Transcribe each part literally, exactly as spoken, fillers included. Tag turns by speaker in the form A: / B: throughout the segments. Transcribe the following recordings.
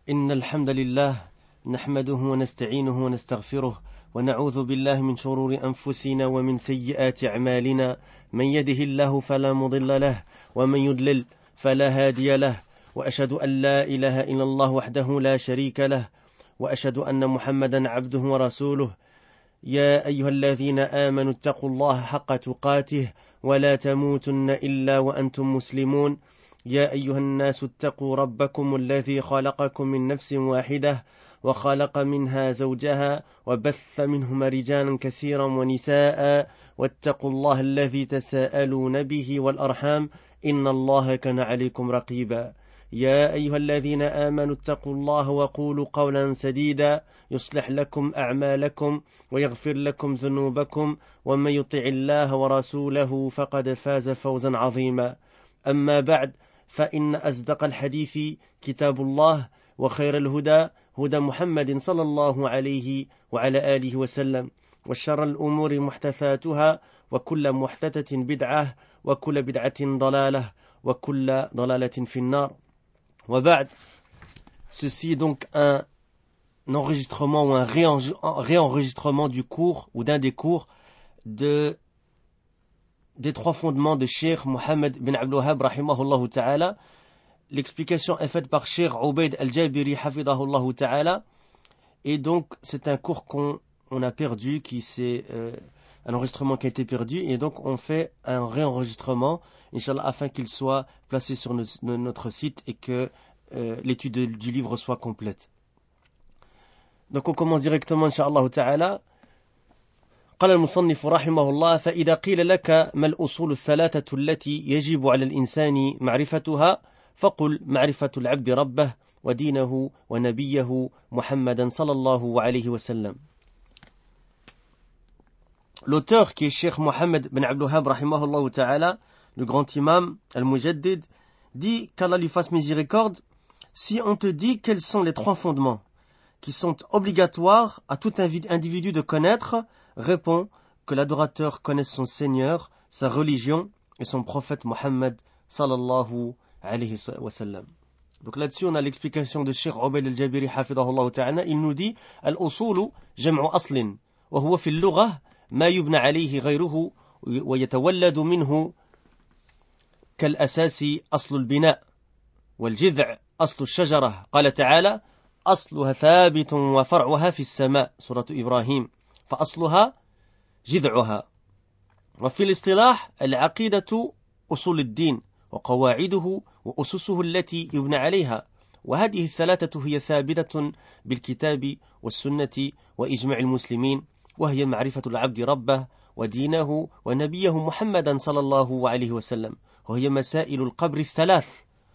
A: إن الحمد لله نحمده ونستعينه ونستغفره ونعوذ بالله من شرور أنفسنا ومن سيئات أعمالنا من يده الله فلا مضل له ومن يضلل فلا هادي له وأشهد أن لا إله إلا الله وحده لا شريك له وأشهد أن محمدا عبده ورسوله يا أيها الذين آمنوا اتقوا الله حق تقاته ولا تموتن إلا وأنتم مسلمون يا أيها الناس اتقوا ربكم الذي خلقكم من نفس واحدة وخلق منها زوجها وبث منهما رجالا كثيرا ونساء واتقوا الله الذي تساءلون به والأرحام إن الله كان عليكم رقيبا يا أيها الذين آمنوا اتقوا الله وقولوا قولا سديدا يصلح لكم أعمالكم ويغفر لكم ذنوبكم ومن يطع الله ورسوله فقد فاز فوزا عظيما أما بعد فإن أصدق الحديث كتاب الله وخير الهدى هدى محمد صلى الله عليه وعلى آله وسلم وشر الأمور محدثاتها وكل محدثة بدعة وكل بدعة ضلالة وكل ضلالة في النار. وبعد, ceci est donc un enregistrement ou un réenregistrement du cours ou d'un des cours de des trois fondements de Cheikh Mohammed bin Abdul Wahhab rahimahullah ta'ala. L'explication est faite par Cheikh Ubayd al-Jabiri hafidahullah ta'ala. Et donc c'est un cours qu'on on a perdu, qui c'est euh, un enregistrement qui a été perdu, et donc on fait un réenregistrement, Inch'Allah, afin qu'il soit placé sur nos, notre site et que euh, l'étude du livre soit complète. Donc on commence directement, Inch'Allah ta'ala. قال المصنف رحمه الله: فإذا قيل لك ما الأصول الثلاثة التي يجب على الإنسان معرفتها فقل معرفة العبد ربه ودينه ونبيه محمدا صلى الله عليه وسلم. L'auteur, qui est Cheikh Mohammed bin Abdul Wahhab rahimahullah ta'ala, le grand imam al-Mujaddid, dit qu'Allah lui fasse miséricorde: si on te dit quels sont les trois fondements qui sont obligatoires à tout individu de connaître, répond que l'adorateur connaisse son Seigneur, sa religion et son prophète Mohammed sallallahu alayhi wa sallam. Donc là-dessus, on a l'explication de Cheikh Ubayd al-Jabiri hafidahullah ta'ala. Il nous dit: al-usulu jam'u aslin wa huwa fi al-lugha ma yubna alayhi ghayruhu wa yatawalladu minhu kal-asasi aslu al-bina wal-jidh' aslu al-shajara. Qala ta'ala: asluha thabitun wa far'uha fi as-sama'. Surah Ibrahim. فأصلها جذعها. وفي الاصطلاح العقيدة أصول الدين وقواعده وأسسه التي يبنى عليها، وهذه الثلاثة هي ثابتة بالكتاب والسنة وإجماع المسلمين، وهي معرفة العبد ربه ودينه ونبيه محمدا صلى الله عليه وسلم، وهي مسائل القبر الثلاث.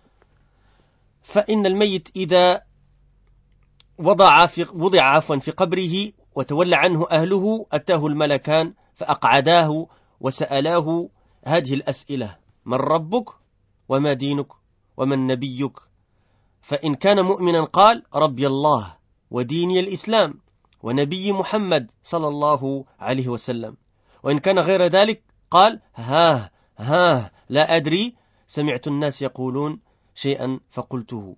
A: فإن الميت إذا وضع في وضع عفوا في قبره وتولى عنه أهله أتاه الملكان فأقعداه وسألاه هذه الأسئلة: من ربك وما دينك ومن نبيك؟ فإن كان مؤمنا قال: ربي الله وديني الإسلام ونبي محمد صلى الله عليه وسلم. وإن كان غير ذلك قال: ها ها لا أدري، سمعت الناس يقولون شيئا فقلته.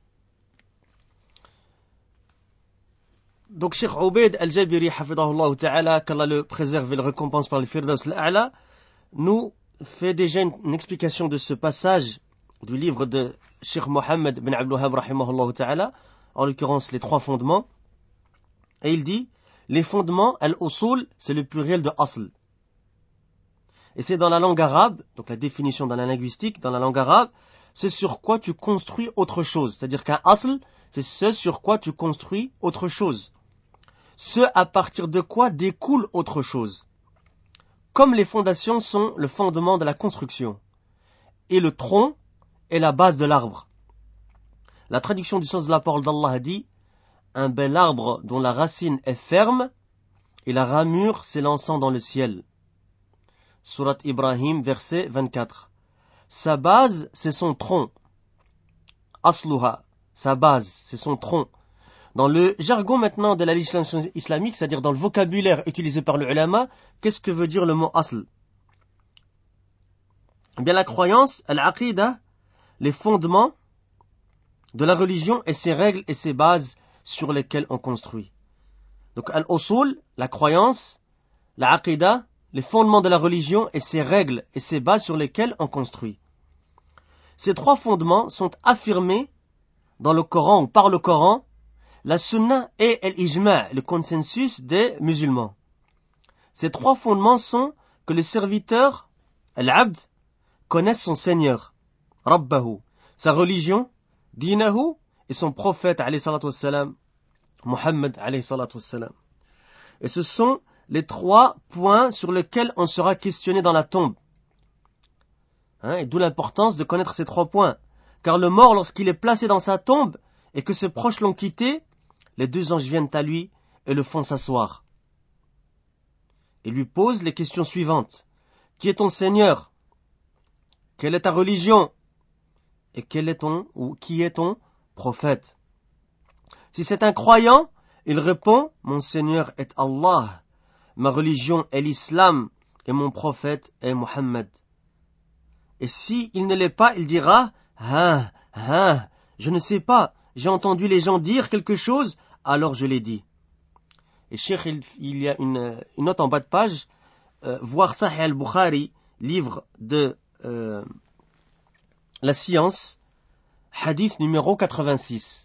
A: Donc Cheikh Ubayd al-Jabiri hafidahullah ta'ala, qu'Allah le préserve et le récompense par le Firdaus al-A'la, nous fait déjà une, une explication de ce passage du livre de Cheikh Mohammed bin Abdul Wahhab rahimahullah ta'ala, en l'occurrence les trois fondements. Et il dit: les fondements, al-usul, c'est le pluriel de asl. Et c'est dans la langue arabe, donc la définition dans la linguistique, dans la langue arabe, c'est sur quoi tu construis autre chose. C'est-à-dire qu'un asl, c'est ce sur quoi tu construis autre chose. Ce à partir de quoi découle autre chose. Comme les fondations sont le fondement de la construction, et le tronc est la base de l'arbre. La traduction du sens de la parole d'Allah dit: un bel arbre dont la racine est ferme et la ramure s'élançant dans le ciel. Surat Ibrahim, verset vingt-quatre. Sa base, c'est son tronc. Asluha, sa base, c'est son tronc. Dans le jargon maintenant de la législation islamique, c'est-à-dire dans le vocabulaire utilisé par le ulama, qu'est-ce que veut dire le mot asl? Eh bien la croyance, al-aqida, les fondements, de la religion et ses règles et ses bases sur lesquelles on construit. Donc al-usul, la croyance, la aqidah, les fondements de la religion et ses règles et ses bases sur lesquelles on construit. Ces trois fondements sont affirmés dans le Coran ou par le Coran, la sunna et l'ijma', le consensus des musulmans. Ces trois fondements sont que le serviteur, al-abd, connaisse son Seigneur, Rabbahu, sa religion, dinahu, et son prophète, alayhi salatu wassalam, Muhammad, alayhi salatu wassalam. Et ce sont les trois points sur lesquels on sera questionné dans la tombe. Hein, et d'où l'importance de connaître ces trois points. Car le mort, lorsqu'il est placé dans sa tombe et que ses proches l'ont quitté, les deux anges viennent à lui et le font s'asseoir. Et lui posent les questions suivantes. Qui est ton Seigneur? Quelle est ta religion? Et quel est ton, ou qui est ton prophète? Si c'est un croyant, il répond, mon Seigneur est Allah, ma religion est l'islam et mon prophète est Muhammad. Et si il ne l'est pas, il dira, hein, hein, je ne sais pas, j'ai entendu les gens dire quelque chose, alors je l'ai dit. Et Cheikh, il, il y a une, une note en bas de page, euh, voir Sahih al-Bukhari, livre de euh, la science, hadith numéro quatre-vingt-six.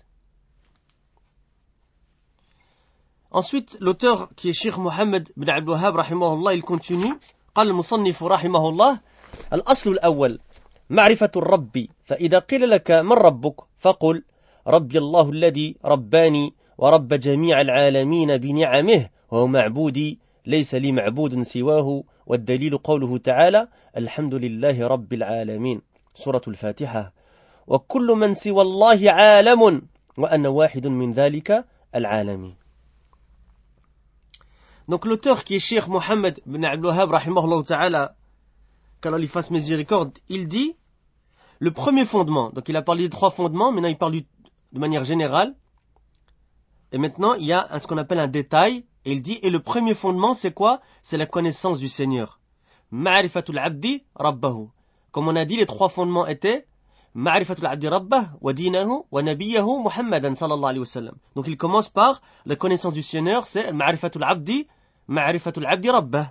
A: Ensuite, l'auteur qui est Cheikh Mohammed bin Abdul Wahhab rahimahullah, il continue. قال المصنف رحمه الله الأصل الأول معرفة الرب فإذا قيل لك من ربك فقل ربي الله الذي رباني ورب جميع العالمين بنعمه وهو معبودي ليس لي معبود سواه والدليل قوله تعالى الحمد لله رب العالمين سورة الفاتحة وكل من سوى الله عالم وأنا واحد من ذلك العالمين. Donc l'auteur qui est Cheikh Mohammed bin Abdul Wahhab rahimahullah ta'ala, qu'Allah lui fasse miséricorde, il dit le premier fondement, donc il a parlé des trois fondements, maintenant il parle du, de manière générale, et maintenant il y a un, ce qu'on appelle un détail, et il dit, et le premier fondement c'est quoi? C'est la connaissance du Seigneur. Ma'rifatul abdi rabbahu. Comme on a dit, les trois fondements étaient Ma'rifatul abdi rabbah wa dinahu wa nabiyahu Muhammadan sallallahu alayhi wa sallam. Donc il commence par la connaissance du Seigneur, c'est Ma'rifatul abdi Ma'rifatul abdi rabbah.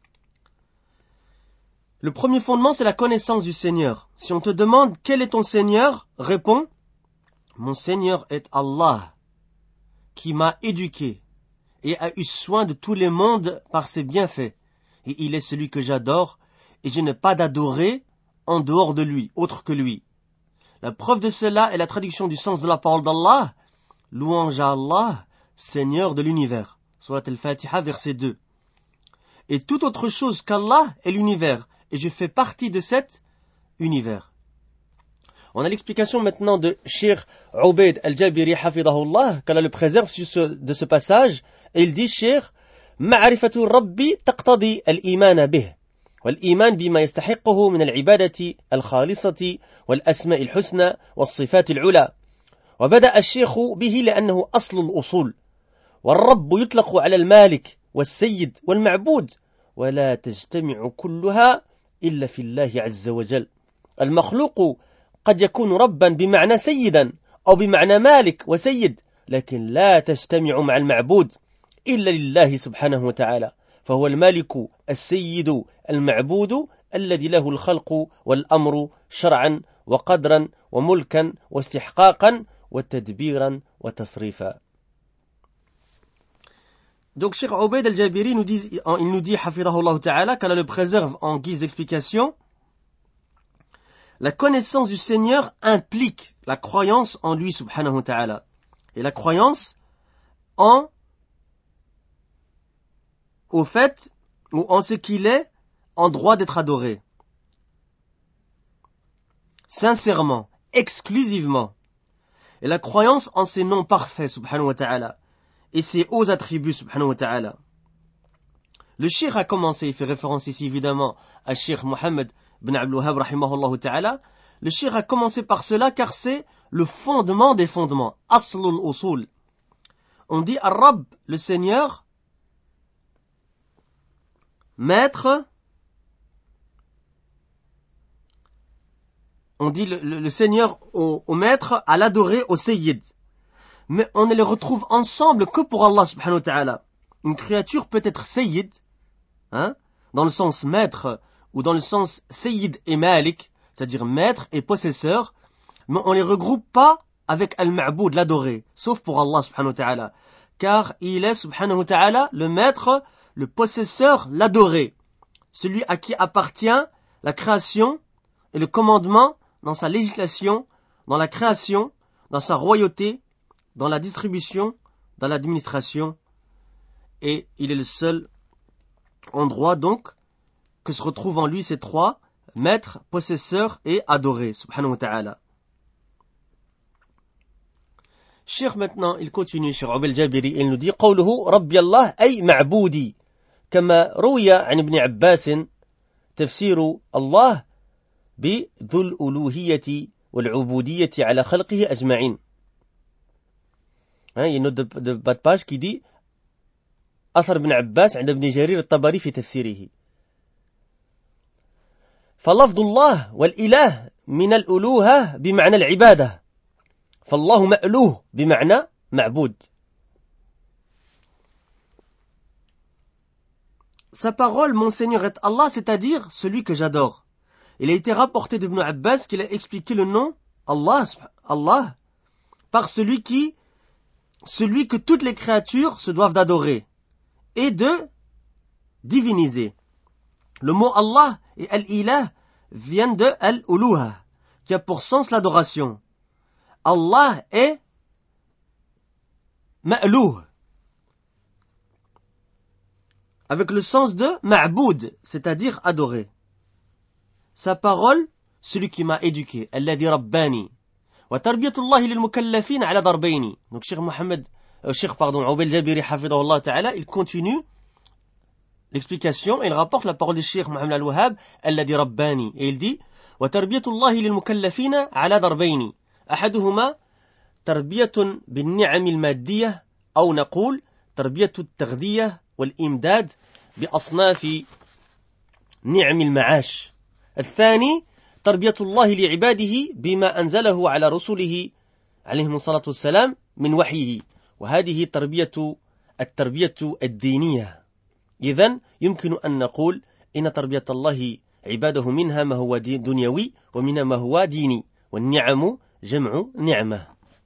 A: Le premier fondement, c'est la connaissance du Seigneur. Si on te demande quel est ton Seigneur, réponds, mon Seigneur est Allah, qui m'a éduqué et a eu soin de tous les mondes par ses bienfaits. Et il est celui que j'adore, et je n'ai pas d'adoré en dehors de lui, autre que lui. La preuve de cela est la traduction du sens de la parole d'Allah, louange à Allah, Seigneur de l'univers. Surat al-Fatiha, verset deux. Et toute autre chose qu'Allah est l'univers, et je fais partie de cet univers. On a l'explication maintenant de Cheikh Ubayd al-Jabiri hafidahullah, qu'Allah le préserve sur ce, de ce passage, et il dit, Cheikh, Ma'rifatu Rabbi taqtadi al-iman bih, wal-iman bima yastahiquhu min al-ibadati al-khalisati wal-asma'i al-husna wal-sifat al-ula. وبدأ الشيخ به لأنه أصل الأصول والرب يطلق على المالك والسيد والمعبود ولا تجتمع كلها إلا في الله عز وجل. المخلوق قد يكون ربا بمعنى سيدا أو بمعنى مالك وسيد لكن لا تجتمع مع المعبود إلا لله سبحانه وتعالى فهو المالك السيد المعبود الذي له الخلق والأمر شرعا وقدرا وملكا واستحقاقا وتدبيرا وتصريفا. Donc Cheikh Ubayd al-Jabiri nous dit, il nous dit, hafidahullah ta'ala, qu'Allah le préserve en guise d'explication, la connaissance du Seigneur implique la croyance en lui subhanahu wa ta'ala. Et la croyance en, au fait, ou en ce qu'il est, en droit d'être adoré. Sincèrement, exclusivement. Et la croyance en ses noms parfaits subhanahu wa ta'ala. Et ses hauts attributs, subhanahu wa ta'ala. Le cheikh a commencé, il fait référence ici évidemment à Cheikh Mohammed bin Abdul Wahhab rahimahullah ta'ala. Le cheikh a commencé par cela car c'est le fondement des fondements, aslul usul. On dit Ar-Rabb, le Seigneur, maître, on dit le, le, le Seigneur au, au maître, à l'adorer au Sayyid. Mais on ne les retrouve ensemble que pour Allah subhanahu wa ta'ala. Une créature peut être Sayyid, hein, dans le sens maître, ou dans le sens Sayyid et Malik, c'est-à-dire maître et possesseur, mais on les regroupe pas avec Al-Ma'boud, l'adoré, sauf pour Allah subhanahu wa ta'ala. Car il est subhanahu wa ta'ala le maître, le possesseur, l'adoré. Celui à qui appartient la création et le commandement dans sa législation, dans la création, dans sa royauté, dans la distribution, dans l'administration. Et il est le seul endroit donc que se retrouvent en lui ces trois, maître, possesseur et adoré, subhanahu wa ta'ala. Cheikh maintenant, il continue, Cheikh Ubayd al-Jabiri, il nous dit قوله ربي الله أي معبودي كما روي عن ابن عباس تفسير الله بذو الألوهية والعبودية على خلقه أجمعين. Il y a une note de, de bas de page qui dit أثر ابن عباس عند ابن جرير الطبري في تفسيره. فلفظ الله والإله من الألوهة بمعنى العبادة. فالله مألوه بمعنى معبود. Sa parole, mon Seigneur est Allah, c'est-à-dire celui que j'adore. Il a été rapporté d'Ibn Abbas qu'il a expliqué le nom Allah, Allah par celui qui, celui que toutes les créatures se doivent d'adorer et de diviniser. Le mot Allah et Al-Ilah viennent de Al-Uluha, qui a pour sens l'adoration. Allah est Ma'louh, avec le sens de Ma'boud, c'est-à-dire adoré. Sa parole, celui qui m'a éduqué, Alladhi Rabbani, wa tarbiyatullahi lil mukallafin ala darbayni. Donc Cheikh Mohammed, euh, Cheikh pardon, Ubayd al-Jabiri hafidahullah ta'ala, il continue l'explication et il rapporte la parole du Cheikh Mohammed al-Wahhab, Alladhi Rabbani, et il dit wa tarbiyatullahi lil mukallafin ala darbayni. أحدهما تربية بالنعم المادية أو نقول تربية التغذية والإمداد بأصناف نعم المعاش. الثاني تربية الله لعباده بما أنزله على رسله عليهم الصلاة والسلام من وحيه، وهذه تربية التربية الدينية. إذن يمكن أن نقول إن تربية الله عباده منها ما هو دنيوي ومنها ما هو ديني، والنعم جمع نعمة.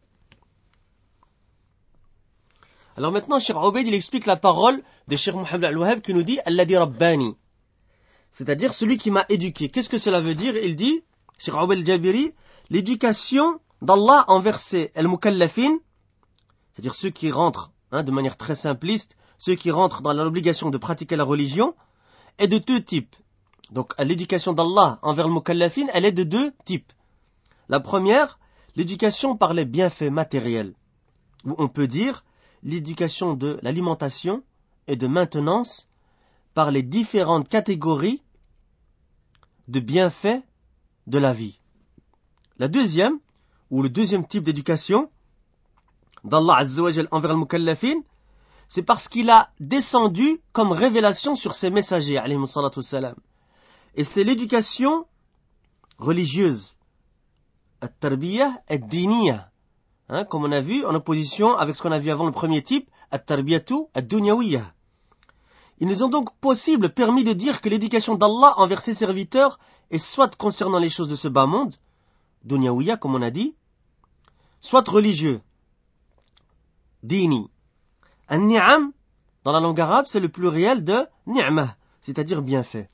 A: Alors maintenant, Cheikh Ubayd, il explique la parole de Cheikh Mohammed al-Wahhab qui nous dit Alladhi Rabbani, c'est-à-dire celui qui m'a éduqué. Qu'est-ce que cela veut dire? Il dit, Cheikh Ubayd al-Jabiri, l'éducation d'Allah envers ses al-mukallafin, c'est-à-dire ceux qui rentrent, hein, de manière très simpliste, ceux qui rentrent dans l'obligation de pratiquer la religion, est de deux types. Donc l'éducation d'Allah envers le mukallafin, elle est de deux types. La première, l'éducation par les bienfaits matériels, ou on peut dire l'éducation de l'alimentation et de maintenance par les différentes catégories de bienfaits de la vie. La deuxième, ou le deuxième type d'éducation d'Allah Azza wa Jal envers le mukallafin, c'est parce qu'il a descendu comme révélation sur ses messagers, alayhimu salatu wassalam. Et c'est l'éducation religieuse, At-Tarbiyah ad-Diniyah, hein, comme on a vu en opposition avec ce qu'on a vu avant le premier type, At-Tarbiyatu ad-Dunyawiyah. Il nous est donc possible, permis de dire que l'éducation d'Allah envers ses serviteurs est soit concernant les choses de ce bas monde, Dunyawiyah comme on a dit, soit religieux, Dini. An-Ni'am, dans la langue arabe, c'est le pluriel de Ni'mah, c'est-à-dire bienfait.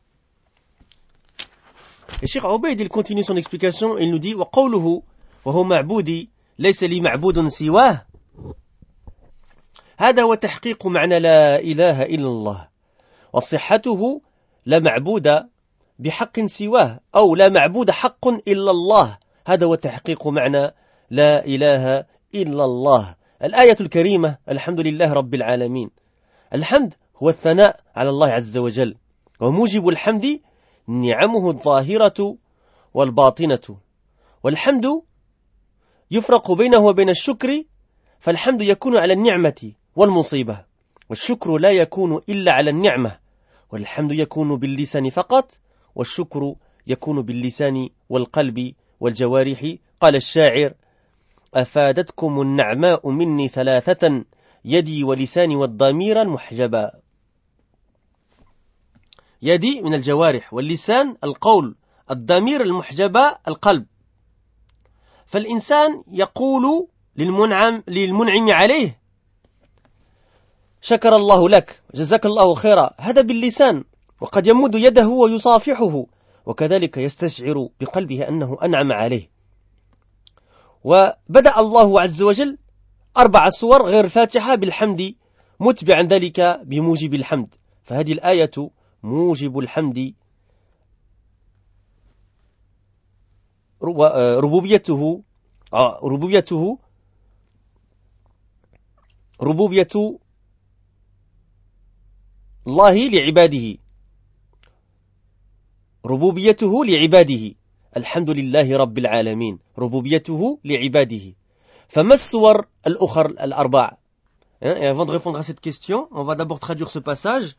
A: Et Cheikh Ubayd, il continue son explication, il nous dit وَقَوْلُهُ وَهُوَ مَعْبُودِي لَيْسَ لِي مَعْبُودٌ سِوَاهُ هذا هو تحقيق معنى لا إله إلا الله وصحته لا معبود بحق سواه أو لا معبود حق إلا الله. هذا هو تحقيق معنى لا إله إلا الله. الآية الكريمة الحمد لله رب العالمين. الحمد هو الثناء على الله عز وجل، وموجب الحمد نعمه الظاهرة والباطنة، والحمد يفرق بينه وبين الشكر، فالحمد يكون على النعمة والمصيبة، والشكر لا يكون إلا على النعمة، والحمد يكون باللسان فقط، والشكر يكون باللسان والقلب والجوارح. قال الشاعر: أفادتكم النعماء مني ثلاثة يدي ولساني والضمير المحجبا. يدي من الجوارح، واللسان القول، الضمير المحجبة القلب. فالإنسان يقول للمنعم, للمنعم عليه: شكر الله لك، جزاك الله خيرا، هذا باللسان، وقد يمد يده ويصافحه، وكذلك يستشعر بقلبه أنه أنعم عليه. وبدأ الله عز وجل أربع سور غير الفاتحة بالحمد، متبعا ذلك بموجب الحمد. فهذه الآية موجب الحمد، ربوبيته ربوبيته ربوبية الله لعباده، ربوبيته لعباده، الحمد لله رب العالمين، ربوبيته لعباده. فما الصور الأخر الأربع؟ Et avant de répondre à cette question, on va d'abord traduire ce passage.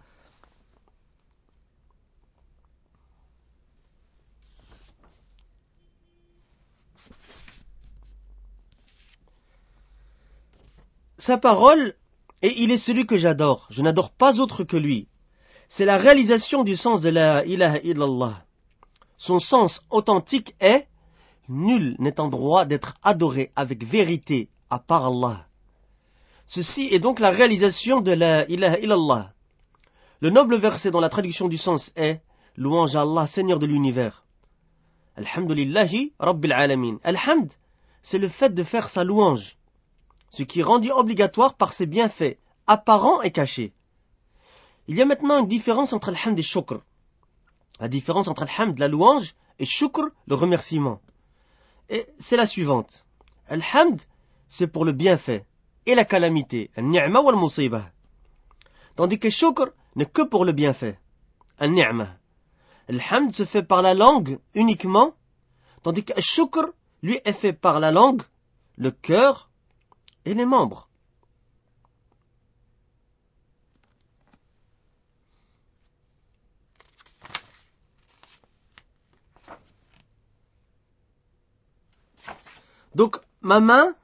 A: Sa parole, et il est celui que j'adore, je n'adore pas autre que lui. C'est la réalisation du sens de la ilaha illallah. Son sens authentique est: nul n'est en droit d'être adoré avec vérité à part Allah. Ceci est donc la réalisation de la ilaha illallah. Le noble verset dont la traduction du sens est: louange à Allah, Seigneur de l'univers. Alhamdulillahi Rabbil Alamin. Alhamd, c'est le fait de faire sa louange, ce qui est rendu obligatoire par ses bienfaits, apparents et cachés. Il y a maintenant une différence entre Alhamd et Shukr. La différence entre Alhamd, la louange, et Shukr, le remerciement. Et c'est la suivante. Alhamd, c'est pour le bienfait et la calamité, al-ni'ma wal musibah. Tandis que Shukr n'est que pour le bienfait, al-ni'ma. Alhamd se fait par la langue uniquement, tandis que Shukr, lui, est fait par la langue, le cœur et les membres. Donc, ma main,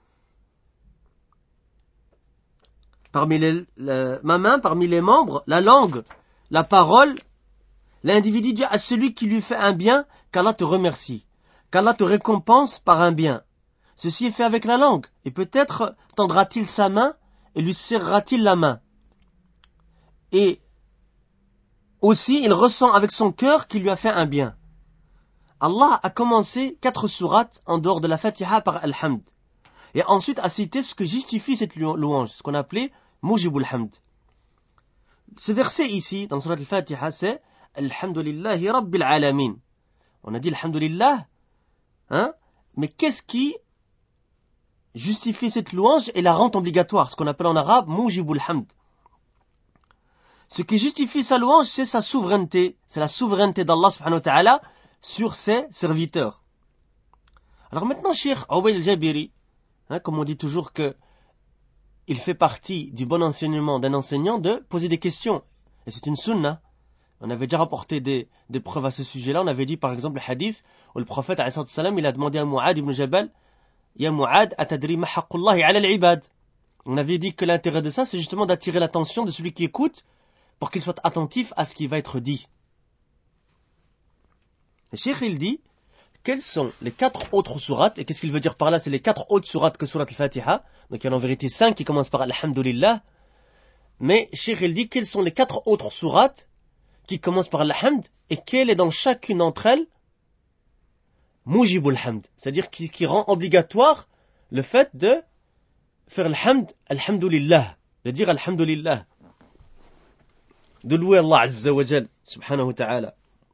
A: parmi les, le, ma main, parmi les membres, la langue, la parole, l'individu dit à celui qui lui fait un bien qu'Allah te remercie, qu'Allah te récompense par un bien. Ceci est fait avec la langue, et peut-être tendra-t-il sa main et lui serrera-t-il la main. Et aussi, il ressent avec son cœur qu'il lui a fait un bien. Allah a commencé quatre sourates en dehors de la Fatiha par Al-Hamd. Et ensuite a cité ce que justifie cette louange, ce qu'on appelait Mujibul Hamd. Ce verset ici, dans Surat Al-Fatiha, c'est Alhamdulillahi Rabbil Alamin. On a dit Alhamdulillah, hein? Mais qu'est-ce qui justifie cette louange et la rend obligatoire, ce qu'on appelle en arabe Mujibul Hamd. Ce qui justifie sa louange, c'est sa souveraineté, c'est la souveraineté d'Allah subhanahu wa ta'ala sur ses serviteurs. Alors maintenant, Cheikh Uwail al-Jabiri, hein, comme on dit toujours que il fait partie du bon enseignement d'un enseignant de poser des questions. Et c'est une sunna. On avait déjà rapporté des, des preuves à ce sujet-là. On avait dit par exemple le hadith où le prophète alayhi salam, il a demandé à Mu'ad ibn Jabal: Ya Mu'ad, atadri ma haqqullahi ala al-ibad. On avait dit que l'intérêt de ça, c'est justement d'attirer l'attention de celui qui écoute pour qu'il soit attentif à ce qui va être dit. Le Cheikh il dit, quelles sont les quatre autres sourates, et qu'est-ce qu'il veut dire par là, c'est les quatre autres sourates que Surat Al-Fatiha, donc il y en a en vérité cinq qui commencent par Alhamdulillah, mais Cheikh il dit, quelles sont les quatre autres sourates qui commencent par Alhamd, et quelle est dans chacune d'entre elles Mujibul Hamd, c'est-à-dire qui, qui rend obligatoire le fait de faire Alhamd, Alhamdulillah, de dire Alhamdulillah, de louer Allah Azza wa Jal, subhanahu wa ta'ala.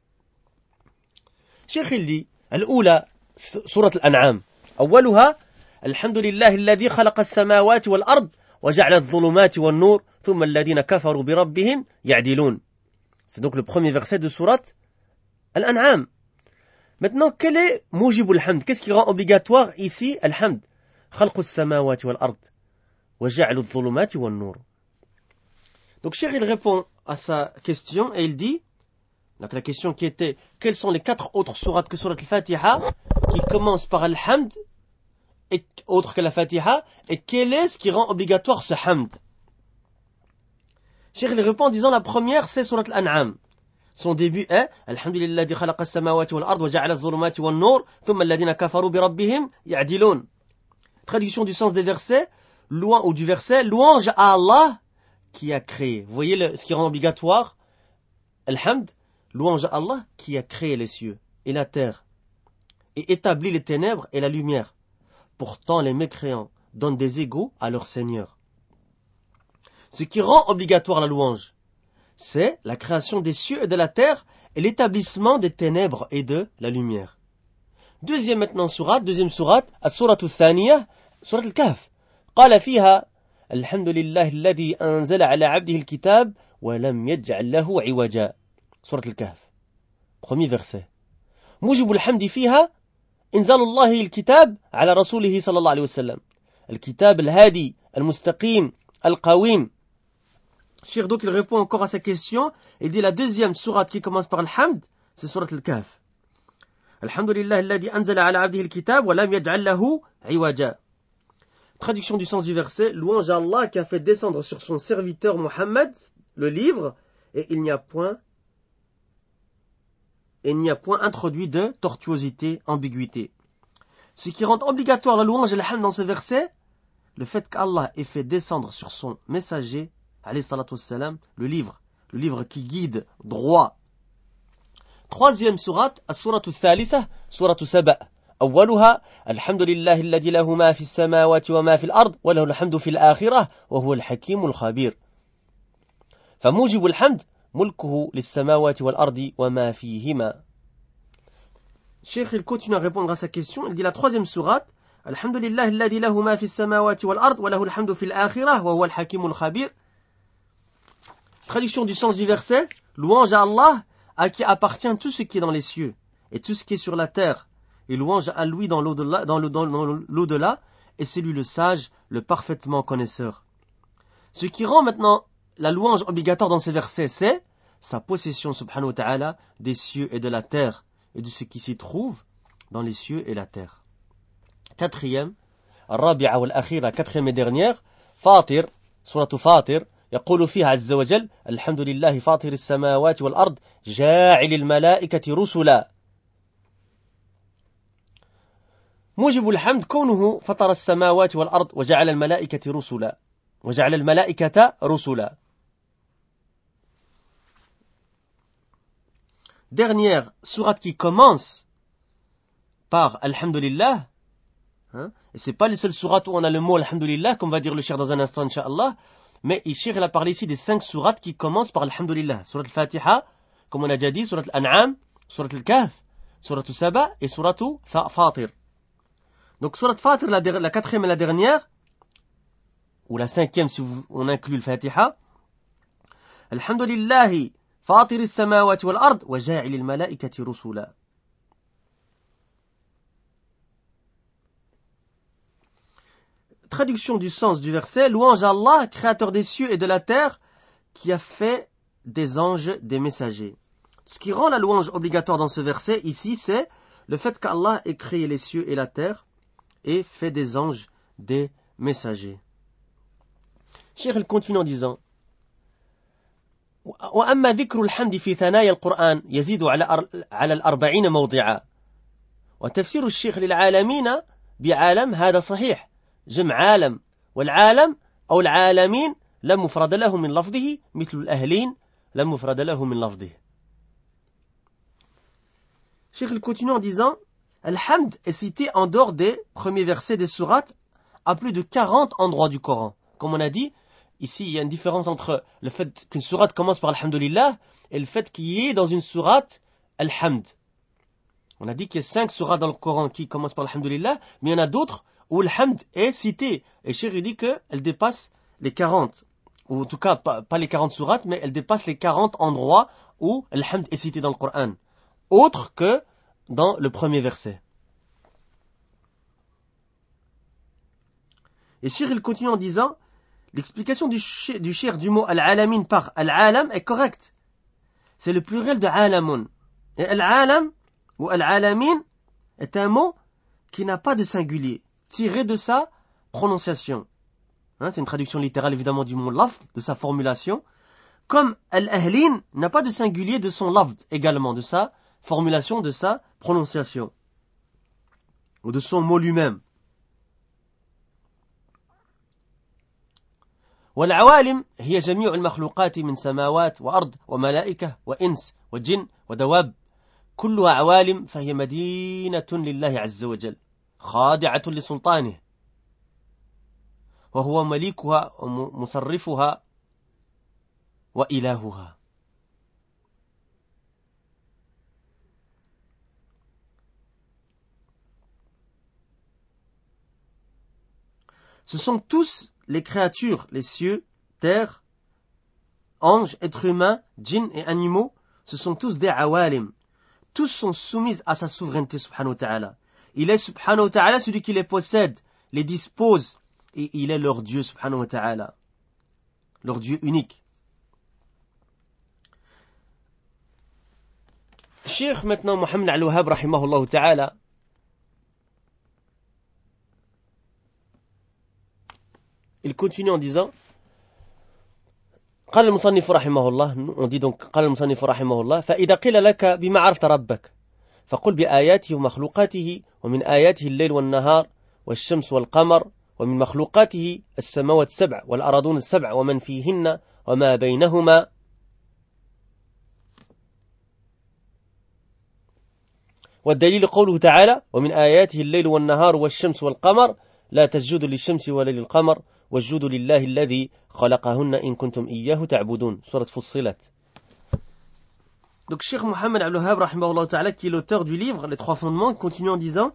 A: شيخ اللي الأولى سورة الأنعام أولها الحمد لله الذي خلق السماوات والأرض وجعل الظلمات والنور ثم الذين كفروا بربهم يعدلون. C'est donc le premier verset de sourate Al-An'am. Maintenant, quel est موجب الحمد? Qu'est-ce qui rend obligatoire ici الحمد? خلق السماوات والأرض وجعل الظلمات والنور. Donc Cheikh il répond à sa question et il dit, donc la question qui était, quelles sont les quatre autres sourates que Surat Al-Fatiha qui commence par Al-Hamd, et, autre que la Fatiha, et quel est ce qui rend obligatoire ce Hamd? Cheikh il répond en disant la première c'est Surat Al-An'am. Son début est Alhamdulillah alladhi khalaqa as-samawati wal ard wa ja'ala adh-dhulumati wan nur thumma alladhina kafaru bi rabbihim ya'dilun. Traduction du sens des versets, louange ou du verset, louange à Allah qui a créé. Vous voyez le, ce qui rend obligatoire Al-Hamd, louange à Allah qui a créé les cieux et la terre et établi les ténèbres et la lumière. Pourtant les mécréants donnent des égaux à leur Seigneur. Ce qui rend obligatoire la louange, c'est la création des cieux et de la terre et l'établissement des ténèbres et de la lumière. Deuxième maintenant sourate, deuxième sourate, السورة الثانية, سورة الكهف. قال فيها الحمد لله الذي أنزل على عبده الكتاب ولم يجعل له عوجا. سورة الكهف. Premier verset. موجب الحمد فيها إنزال الله الكتاب على رسوله صلى الله عليه وسلم. الكتاب الهادي المستقيم القويم. Cheikh donc il répond encore à sa question et dit la deuxième sourate qui commence par Al-Hamd, c'est sourate Al-Kahf. Alhamdulillah alladhi anzala ala abdihi al-kitab wa lam yaj'al lahu iwaja. Traduction du sens du verset, louange à Allah qui a fait descendre sur son serviteur Mohammed le livre et il n'y a point et il n'y a point introduit de tortuosité, ambiguïté. Ce qui rend obligatoire la louange et Al-Hamd dans ce verset, le fait qu'Allah ait fait descendre sur son messager alayhi salatu wassalam, le livre, le livre qui guide droit. Troisième sourate, as-suratu thalitha, suratu Saba. أولها الحمد لله الذي له ما في السماوات وما في الأرض وله الحمد في الآخرة وهو الحكيم الخبير. فموجب الحمد ملكه للسماوات والأرض وما فيهما. Cheikh il continue à répondre à sa question. Il dit la troisième sourate, Alhamdulillah الذي له ما في السماوات والأرض وله الحمد في الآخرة وهو الحكيم الخبير. Traduction du sens du verset, louange à Allah, à qui appartient tout ce qui est dans les cieux et tout ce qui est sur la terre, et louange à lui dans l'au-delà, dans le, dans, dans l'au-delà, et c'est lui le sage, le parfaitement connaisseur. Ce qui rend maintenant la louange obligatoire dans ce verset, c'est sa possession, subhanahu wa ta'ala, des cieux et de la terre, et de ce qui s'y trouve dans les cieux et la terre. Quatrième, Al-Rabi'a wal-Akhira, quatrième et dernière, Fatir, suratu Fatir, يقول فيها عز وجل الحمد لله فاطر السماوات والأرض جاعل الملائكة رسلا. موجب الحمد كونه فطر السماوات والأرض وجعل الملائكة رسلا وجعل الملائكة رسلا. Dernière sourate qui commence par Alhamdulillah, hein, et c'est pas les seules sourates où on a le mot Alhamdulillah, comme va dire le cheikh dans un instant, Inch'Allah. Mais il Cheikh a parlé ici des cinq sourates qui commencent par Alhamdulillah. Surat al-Fatiha, comme on a déjà dit, Surat al-An'am, Surat al-Kahf, Surat al-Saba et Surat al-Fatir. Donc Surat al-Fatir, la, la quatrième et la dernière, ou la cinquième si vous, on inclut al-Fatiha. Alhamdulillahi, Fatir al-Samawati wal-Ard, wa ja'il al-Malaikati rusula. Traduction du sens du verset, louange à Allah, créateur des cieux et de la terre, qui a fait des anges des messagers. Ce qui rend la louange obligatoire dans ce verset, ici, c'est le fait qu'Allah ait créé les cieux et la terre et fait des anges des messagers. Cheikh il continue en disant وأما ذكر الحمد في ثنايا القرآن يزيد على على الأربعين موضعا وتفسير الشيخ للعالمين بعالم هذا صحيح جمع عالم والعالم أو العالمين لا مفرد له من لفظه مثل الأهلين لا مفرد له من لفظه. Cheikh il continue en disant Al-Hamd est cité en dehors des premiers versets des sourates à plus de quarante endroits du Coran. Comme on a dit, ici il y a une différence entre le fait qu'une sourate commence par Alhamdulillah et le fait qu'il y ait dans une sourate Al-Hamd. On a dit qu'il y a cinq sourates dans le Coran qui commencent par Alhamdulillah, mais il y en a d'autres où Al-Hamd est cité. Et Cheikh dit qu'elle dépasse les quarante, ou en tout cas pas, pas les quarante sourates, mais elle dépasse les quarante endroits où Al-Hamd est cité dans le Coran, autre que dans le premier verset. Et Cheikh il continue en disant l'explication du Cheikh du, du mot Al-Alamin par Al-Alam est correcte. C'est le pluriel de Alamun. Et Al-Alam ou Al-Alamin est un mot qui n'a pas de singulier, tiré de sa prononciation. Hein, c'est une traduction littérale évidemment du mot lafd, de sa formulation. Comme al-ahlin n'a pas de singulier de son lafd également, de sa formulation, de sa prononciation. Ou de son mot lui-même. والعوالم هي جميع المخلوقات من سماوات وأرض وملائكة وإنس وجن ودواب كلها عوالم فهي مدينة لله عز وجل خاضعة لسلطانه وهو مليكها ومصرفها وإلهها. Ce sont tous les créatures, les cieux, terre, anges, êtres humains, djinns et animaux, ce sont tous des awalim. Tous sont soumis à sa souveraineté, subhanahu wa ta'ala. Il est, subhanahu wa ta'ala, celui qui les possède, les dispose, et il est leur Dieu, subhanahu wa ta'ala. Leur Dieu unique. Cheikh maintenant Mohammed al-Wahhab, rahimahullah ta'ala, il continue en disant قال المصنف رحمه الله on dit donc قال المصنف رحمه الله فإذا قيل لك بما عرفت ربك فقل بآياته ومخلوقاته ومن آياته الليل والنهار والشمس والقمر ومن مخلوقاته السماوات السبع والأراضون السبع ومن فيهن وما بينهما والدليل قوله تعالى ومن آياته الليل والنهار والشمس والقمر لا تسجدوا للشمس ولا للقمر واسجدوا لله الذي خلقهن إن كنتم إياه تعبدون. Sourate Fussilat. Donc Cheikh Mohammed al-Wahhab rahimahullah ta'ala, qui est l'auteur du livre Les Trois Fondements, continue en disant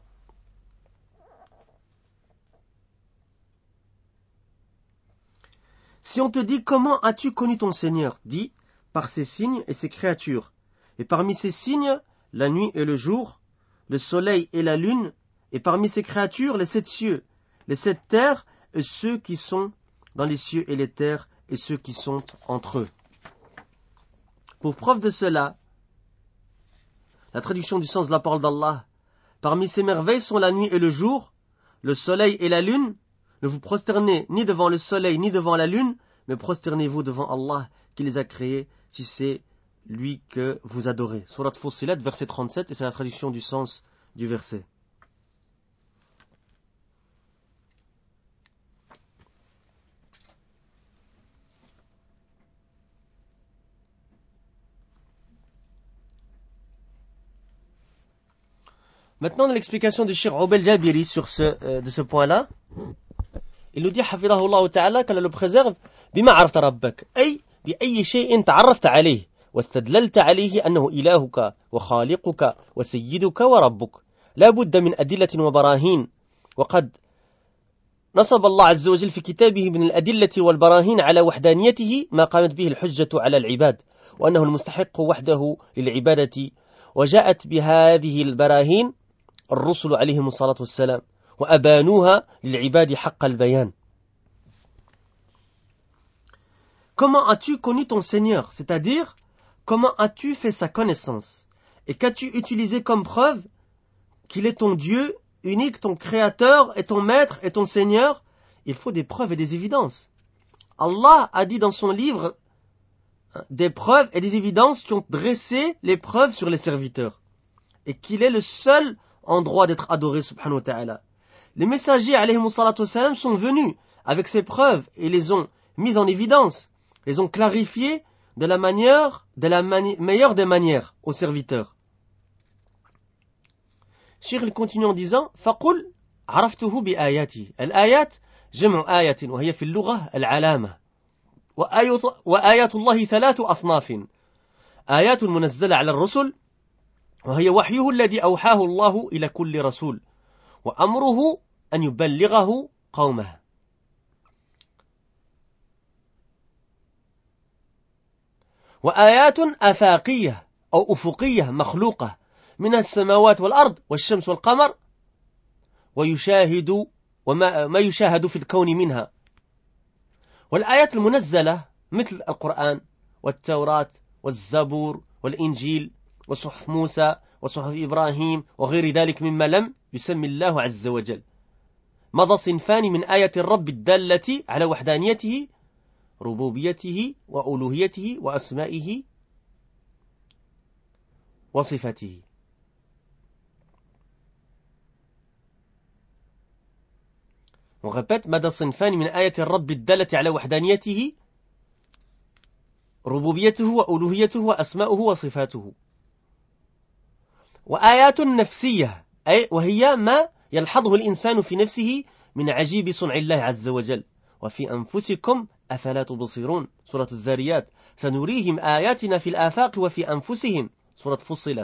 A: si on te dit comment as-tu connu ton Seigneur, dis par ses signes et ses créatures. Et parmi ces signes, la nuit et le jour, le soleil et la lune, et parmi ces créatures, les sept cieux, les sept terres, et ceux qui sont dans les cieux et les terres, et ceux qui sont entre eux. Pour preuve de cela, la traduction du sens de la parole d'Allah, parmi ces merveilles sont la nuit et le jour, le soleil et la lune. Ne vous prosternez ni devant le soleil ni devant la lune, mais prosternez-vous devant Allah qui les a créés, si c'est lui que vous adorez. Sourate Fussilat, verset trente-sept, et c'est la traduction du sens du verset. Maintenant, l'explication de Cheikh Obel Jabiri sur ce, euh, de ce point-là. Il nous dit, حفظه ta'ala, qu'Allah le préserve, بما عرفت ربك أي بأي شيء تعرفت عليه واستدللت عليه أنه إلهك وخالقك وسيدك وربك لا بد من أدلة وبراهين وقد نصب الله عز وجل في كتابه من الأدلة والبراهين على وحدانيته ما قامت به الحجة على العباد وأنه المستحق وحده للعبادة وجاءت بهذه البراهين الرسل عليهم الصلاة والسلام وأبانوها للعباد حق البيان. Comment as-tu connu ton Seigneur? C'est-à-dire, comment as-tu fait sa connaissance? Et qu'as-tu utilisé comme preuve qu'il est ton Dieu unique, ton Créateur et ton Maître et ton Seigneur? Il faut des preuves et des évidences. Allah a dit dans son livre des preuves et des évidences qui ont dressé les preuves sur les serviteurs. Et qu'il est le seul en droit d'être adoré, subhanahu wa ta'ala. Les messagers, alayhimu salatu wassalam, sont venus avec ces preuves et les ont mises en évidence, les ont clarifiées de la manière, de la mani- meilleure des manières aux serviteurs. Cheikh il continue en disant فَقُلْ عَرَفْتُهُ بِآيَاتِهِ الآيات جمع آية وهي في اللغة العلامة وآيات الله ثلاث أصناف آيات منزلة على الرسل وهي وحيه الذي أوحاه الله إلى كل رسول وأمره أن يبلغه قومه وآيات آفاقية أو أفقية مخلوقة من السماوات والأرض والشمس والقمر ويشاهد وما ما يشاهد في الكون منها والآيات المنزلة مثل القرآن والتوراة والزبور والإنجيل وصحف موسى وصحف إبراهيم وغير ذلك مما لم يسمي الله عز وجل. مضى صنفان من آية الرب الدالة على وحدانيته ربوبيته وألوهيته وأسمائه وصفاته. On répète, مضى صنفان من آية الرب الدالة على وحدانيته ربوبيته وألوهيته وأسماؤه وصفاته. وآيات نفسية أي وهي ما يلحظه الإنسان في نفسه من عجيب صنع الله عز وجل. وفي أنفسكم أفلا تبصرون سورة الذاريات. سنريهم آياتنا في الآفاق وفي أنفسهم سورة فصلت.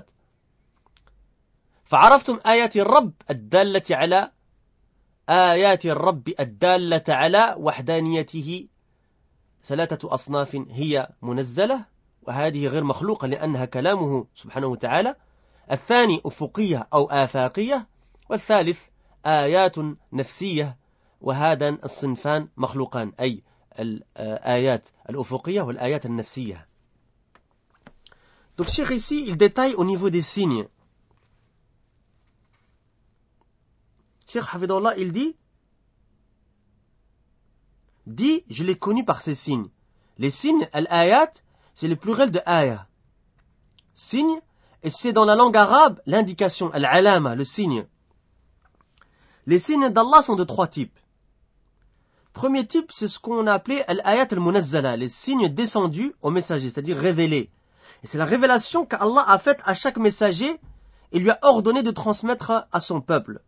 A: فعرفتم آيات الرب الدالة على آيات الرب الدالة على وحدانيته ثلاثة أصناف هي منزلة وهذه غير مخلوقة لأنها كلامه سبحانه وتعالى. الثاني أفقية أو آفاقية. والثالث آيات نفسية وهذا الصنفان مخلوقان أي الآيات الأفقية والآيات النفسية. Donc Cheikh ici il détaille au niveau des signes. Cheikh Hafidullah il dit dit je l'ai connu par ces signes. Les signes al-ayat c'est le pluriel de aya. Signe et c'est dans la langue arabe l'indication al-alama le signe. Les signes d'Allah sont de trois types. Premier type, c'est ce qu'on a appelé al-ayat al-munazzala, les signes descendus au messager, c'est-à-dire révélés. Et c'est la révélation qu'Allah a faite à chaque messager et lui a ordonné de transmettre à son peuple.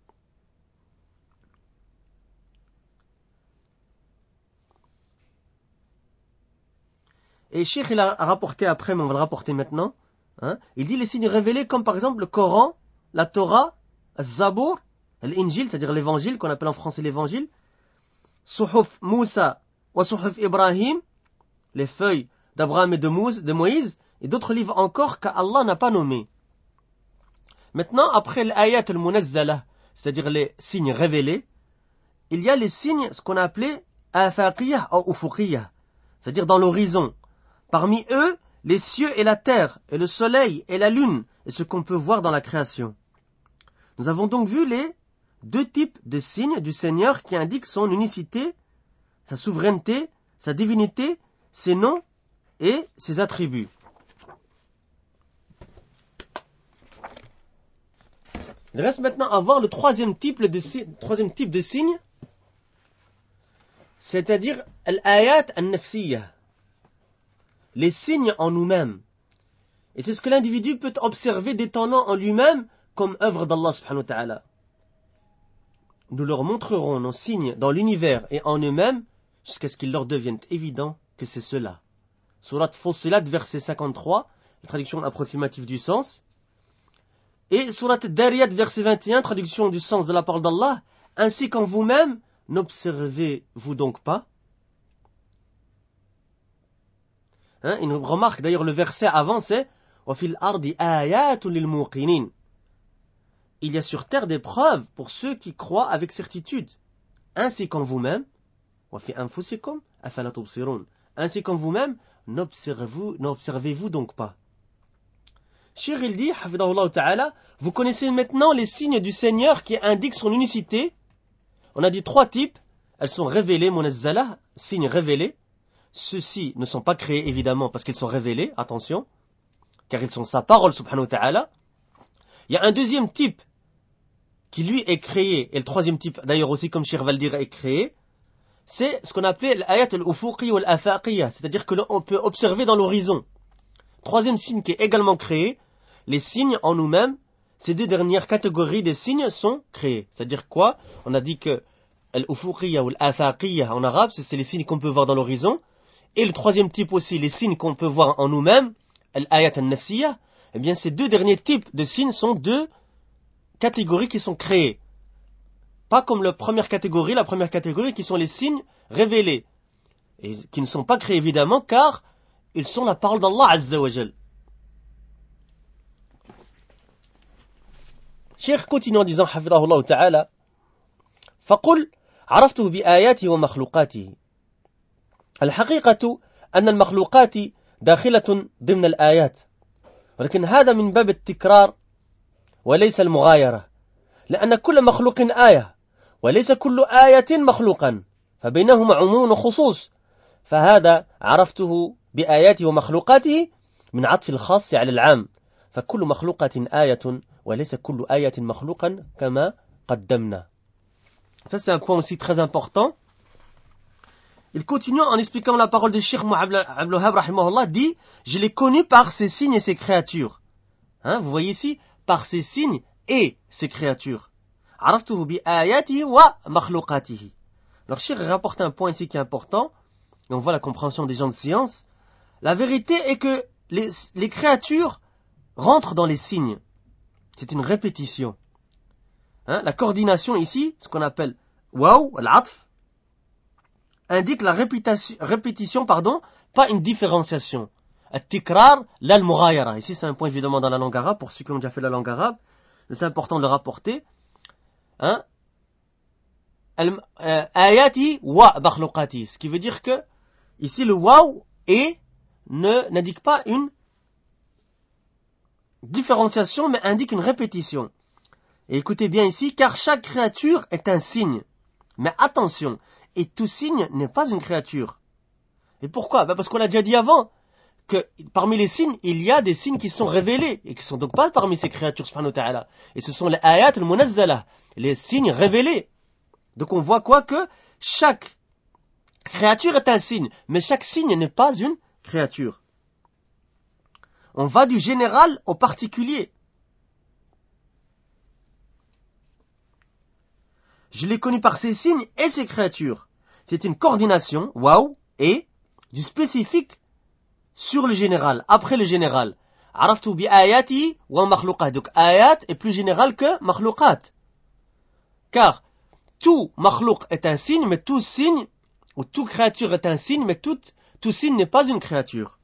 A: Et Cheikh il a rapporté après, mais on va le rapporter maintenant. Hein, il dit les signes révélés comme par exemple le Coran, la Torah, al-Zabour, l'Injil, c'est-à-dire l'évangile qu'on appelle en français l'évangile, Suhuf Moussa wa Suhuf Ibrahim, les feuilles d'Abraham et de Moïse, et d'autres livres encore qu'Allah n'a pas nommés. Maintenant, après l'ayat al-munazzala, c'est-à-dire les signes révélés, il y a les signes, ce qu'on a appelé afaqiyah ou ufuqiyah, c'est-à-dire dans l'horizon. Parmi eux, les cieux et la terre, et le soleil et la lune, et ce qu'on peut voir dans la création. Nous avons donc vu les deux types de signes du Seigneur qui indiquent son unicité, sa souveraineté, sa divinité, ses noms et ses attributs. Il reste maintenant à voir le troisième type de, troisième type de signe, c'est-à-dire al-ayat al-nafsiyah, les signes en nous-mêmes. Et c'est ce que l'individu peut observer d'étonnant en lui-même comme œuvre d'Allah subhanahu wa ta'ala. Nous leur montrerons nos signes dans l'univers et en eux-mêmes jusqu'à ce qu'il leur devienne évident que c'est cela. Surat Fussilat, verset cinquante-trois, la traduction approximative du sens. Et Surat Dariyat, verset vingt et un, traduction du sens de la parole d'Allah. Ainsi qu'en vous-même, n'observez-vous donc pas? Hein, une remarque, d'ailleurs le verset avant c'est « Wa fil ardi ayatul lil muqinin » Il y a sur terre des preuves pour ceux qui croient avec certitude. Ainsi qu'en vous-même, ainsi qu'en vous-même, n'observez-vous, n'observez-vous donc pas. Cheikh il dit, ta'ala, vous connaissez maintenant les signes du Seigneur qui indiquent son unicité. On a dit trois types. Elles sont révélées, munazzala, signes révélés. Ceux-ci ne sont pas créés évidemment parce qu'ils sont révélés, attention, car ils sont sa parole, subhanahu wa ta'ala. Il y a un deuxième type qui lui est créé, et le troisième type d'ailleurs aussi comme Cheikh va le dire est créé, c'est ce qu'on appelait l'ayat al-ufuqi ou al-afaqiyya, c'est-à-dire que l'on peut observer dans l'horizon. Troisième signe qui est également créé, les signes en nous-mêmes, ces deux dernières catégories des signes sont créés. C'est-à-dire quoi? On a dit que al-ufuqiyya ou al-afaqiyya en arabe, c'est les signes qu'on peut voir dans l'horizon, et le troisième type aussi, les signes qu'on peut voir en nous-mêmes, l'ayat al-nafsiyya, eh bien ces deux derniers types de signes sont deux catégories qui sont créées. Pas comme la première catégorie, la première catégorie qui sont les signes révélés. Et qui ne sont pas créés évidemment car ils sont la parole d'Allah Azza wa Jal. Cheikh continue en disant Hafidahullah ta'ala فقل عرفته بآياته ومخلوقاته الحقيقة أن المخلوقات داخلة ضمن الآيات ولكن هذا من باب التكرار وليس المغايرة لأن كل مخلوق آية وليس كل آية مخلوقا فبينهما عموم وخصوص فهذا عرفته بآياته ومخلوقاته من عطف الخاص على العام فكل مخلوقة آية وليس كل آية مخلوقا كما قدمنا. Ça c'est un point aussi très important. Il continue en expliquant la parole de Cheikh Abdul Wahhab rahimahullah, dit je l'ai connu par ses signes et ses créatures. Hein, vous voyez ici, par ses signes et ses créatures. عرفته بآياته ومخلوقاته. Alors Cheikh rapporte un point ici qui est important, et on voit la compréhension des gens de science. La vérité est que les, les créatures rentrent dans les signes. C'est une répétition. Hein, la coordination ici, ce qu'on appelle waw, al-atf, indique la répétition, répétition, pardon, pas une différenciation. At-tikrar, l'al-mughayara. Ici, c'est un point évidemment dans la langue arabe, pour ceux qui ont déjà fait la langue arabe, c'est important de le rapporter. Hein? Ayati wa makhluqati. Ce qui veut dire que, ici, le waw et ne, n'indique pas une différenciation, mais indique une répétition. Et écoutez bien ici, car chaque créature est un signe. Mais attention, et tout signe n'est pas une créature. Et pourquoi? Ben parce qu'on l'a déjà dit avant, que parmi les signes, il y a des signes qui sont révélés, et qui sont donc pas parmi ces créatures, subhanahu wa ta'ala. Et ce sont les ayat al-munazzala, les signes révélés. Donc on voit quoi? Que chaque créature est un signe, mais chaque signe n'est pas une créature. On va du général au particulier. Je l'ai connu par ses signes et ses créatures. C'est une coordination, waouh, et du spécifique sur le général, après le général. Araftu bi ayati wa makhluqat. Donc ayat est plus général que makhluqat. Car tout makhluq est un signe, mais tout signe, ou toute créature est un signe, mais tout, tout signe n'est pas une créature.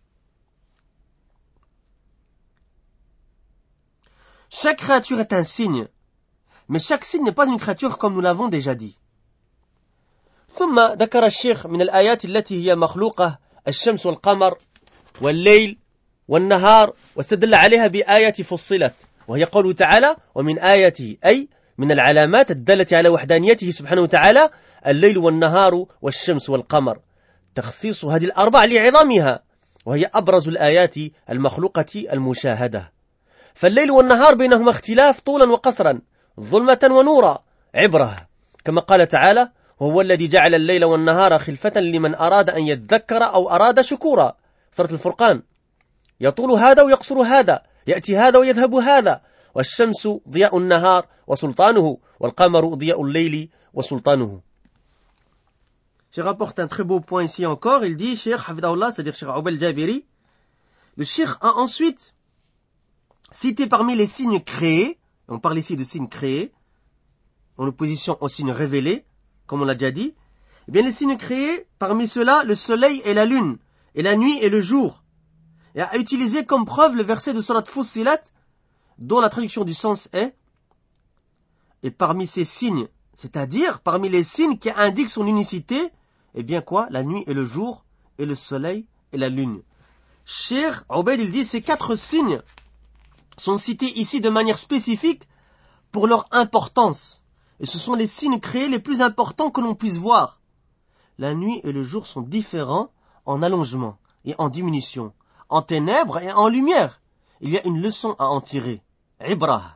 A: Chaque créature est un signe, mais chaque signe n'est pas une créature comme nous l'avons déjà dit. ثم ذكر الشيخ من الآيات التي هي مخلوقة الشمس والقمر والليل والنهار واستدل عليها بآية فصلت وهي قوله تعالى ومن آياته أي من العلامات الدالة على وحدانيته سبحانه وتعالى الليل والنهار والشمس والقمر تخصيص هذه الأربع لعظامها وهي أبرز الآيات المخلوقة المشاهدة فالليل والنهار بينهما اختلاف طولا وقصرا ظلمة ونورا عبرة كما قال تعالى وهو الذي جعل الليل والنهار خلفة لمن أراد أن يذكر أو أراد شكورا سورة الفرقان يطول هذا ويقصر هذا يأتي هذا ويذهب هذا والشمس ضياء النهار وسلطانه والقمر ضياء الليل وسلطانه. Je rapporte un très beau point ici encore. Il dit, Cheikh Hafidahullah, c'est-à-dire Cheikh Aoubel Jabiri, le Cheikh a ensuite cité parmi les signes créés, on parle ici de signes créés, en opposition aux signes révélés, comme on l'a déjà dit, eh bien les signes créés, parmi ceux-là, le soleil et la lune, et la nuit et le jour, et a utilisé comme preuve le verset de Surat Fussilat, dont la traduction du sens est, et parmi ces signes, c'est-à-dire parmi les signes qui indiquent son unicité, eh bien quoi? La nuit et le jour, et le soleil et la lune. Cheikh Obeid, il dit, ces quatre signes sont cités ici de manière spécifique pour leur importance. Et ce sont les signes créés les plus importants que l'on puisse voir. La nuit et le jour sont différents en allongement et en diminution, en ténèbres et en lumière. Il y a une leçon à en tirer. Ibrah.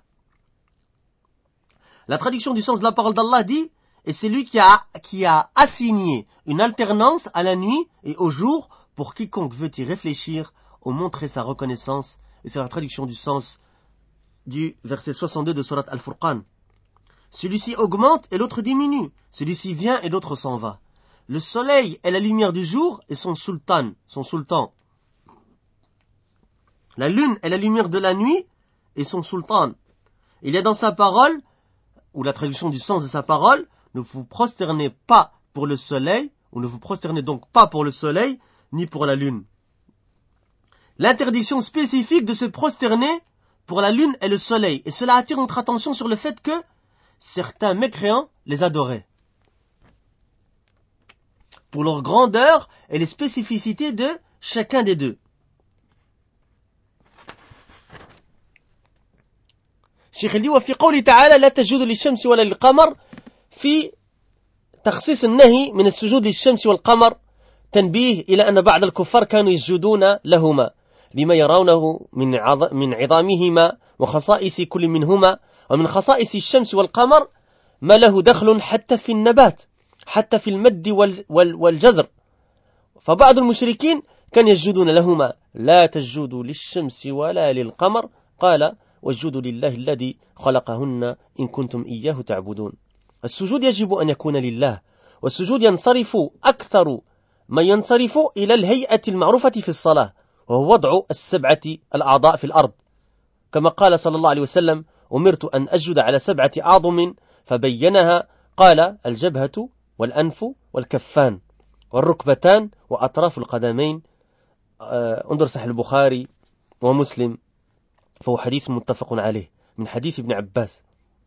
A: La traduction du sens de la parole d'Allah dit, et c'est lui qui a, qui a assigné une alternance à la nuit et au jour pour quiconque veut y réfléchir ou montrer sa reconnaissance. Et c'est la traduction du sens du verset soixante-deux de Surat Al-Furqan. Celui-ci augmente et l'autre diminue. Celui-ci vient et l'autre s'en va. Le soleil est la lumière du jour et son sultan, son sultan. La lune est la lumière de la nuit et son sultan. Il y a dans sa parole, ou la traduction du sens de sa parole, ne vous prosternez pas pour le soleil, ou ne vous prosternez donc pas pour le soleil, ni pour la lune. L'interdiction spécifique de se prosterner pour la lune et le soleil. Et cela attire notre attention sur le fait que certains mécréants les adoraient. Pour leur grandeur et les spécificités de chacun des deux. الشيخ اللي وفي قوله تعالى لا تسجدوا للشمس ولا للقمر في تخصيص النهي من السجود للشمس والقمر تنبيه إلى أن بعض الكفار كانوا يسجدون لهما لما يرونه من من عظامهما وخصائص كل منهما. ومن خصائص الشمس والقمر ما له دخل حتى في النبات حتى في المد والجزر. فبعض المشركين كان يسجدون لهما لا تسجدوا للشمس ولا للقمر قال واسجدوا لله الذي خلقهن إن كنتم إياه تعبدون. السجود يجب أن يكون لله، والسجود ينصرف أكثر ما ينصرف إلى الهيئة المعروفة في الصلاة، وهو وضع السبعة الأعضاء في الأرض، كما قال صلى الله عليه وسلم أمرت أن أسجد على سبعة أعظم فبينها قال الجبهة والأنف والكفان والركبتان وأطراف القدمين. انظر صحيح البخاري ومسلم، فهو حديث متفق عليه من حديث ابن عباس.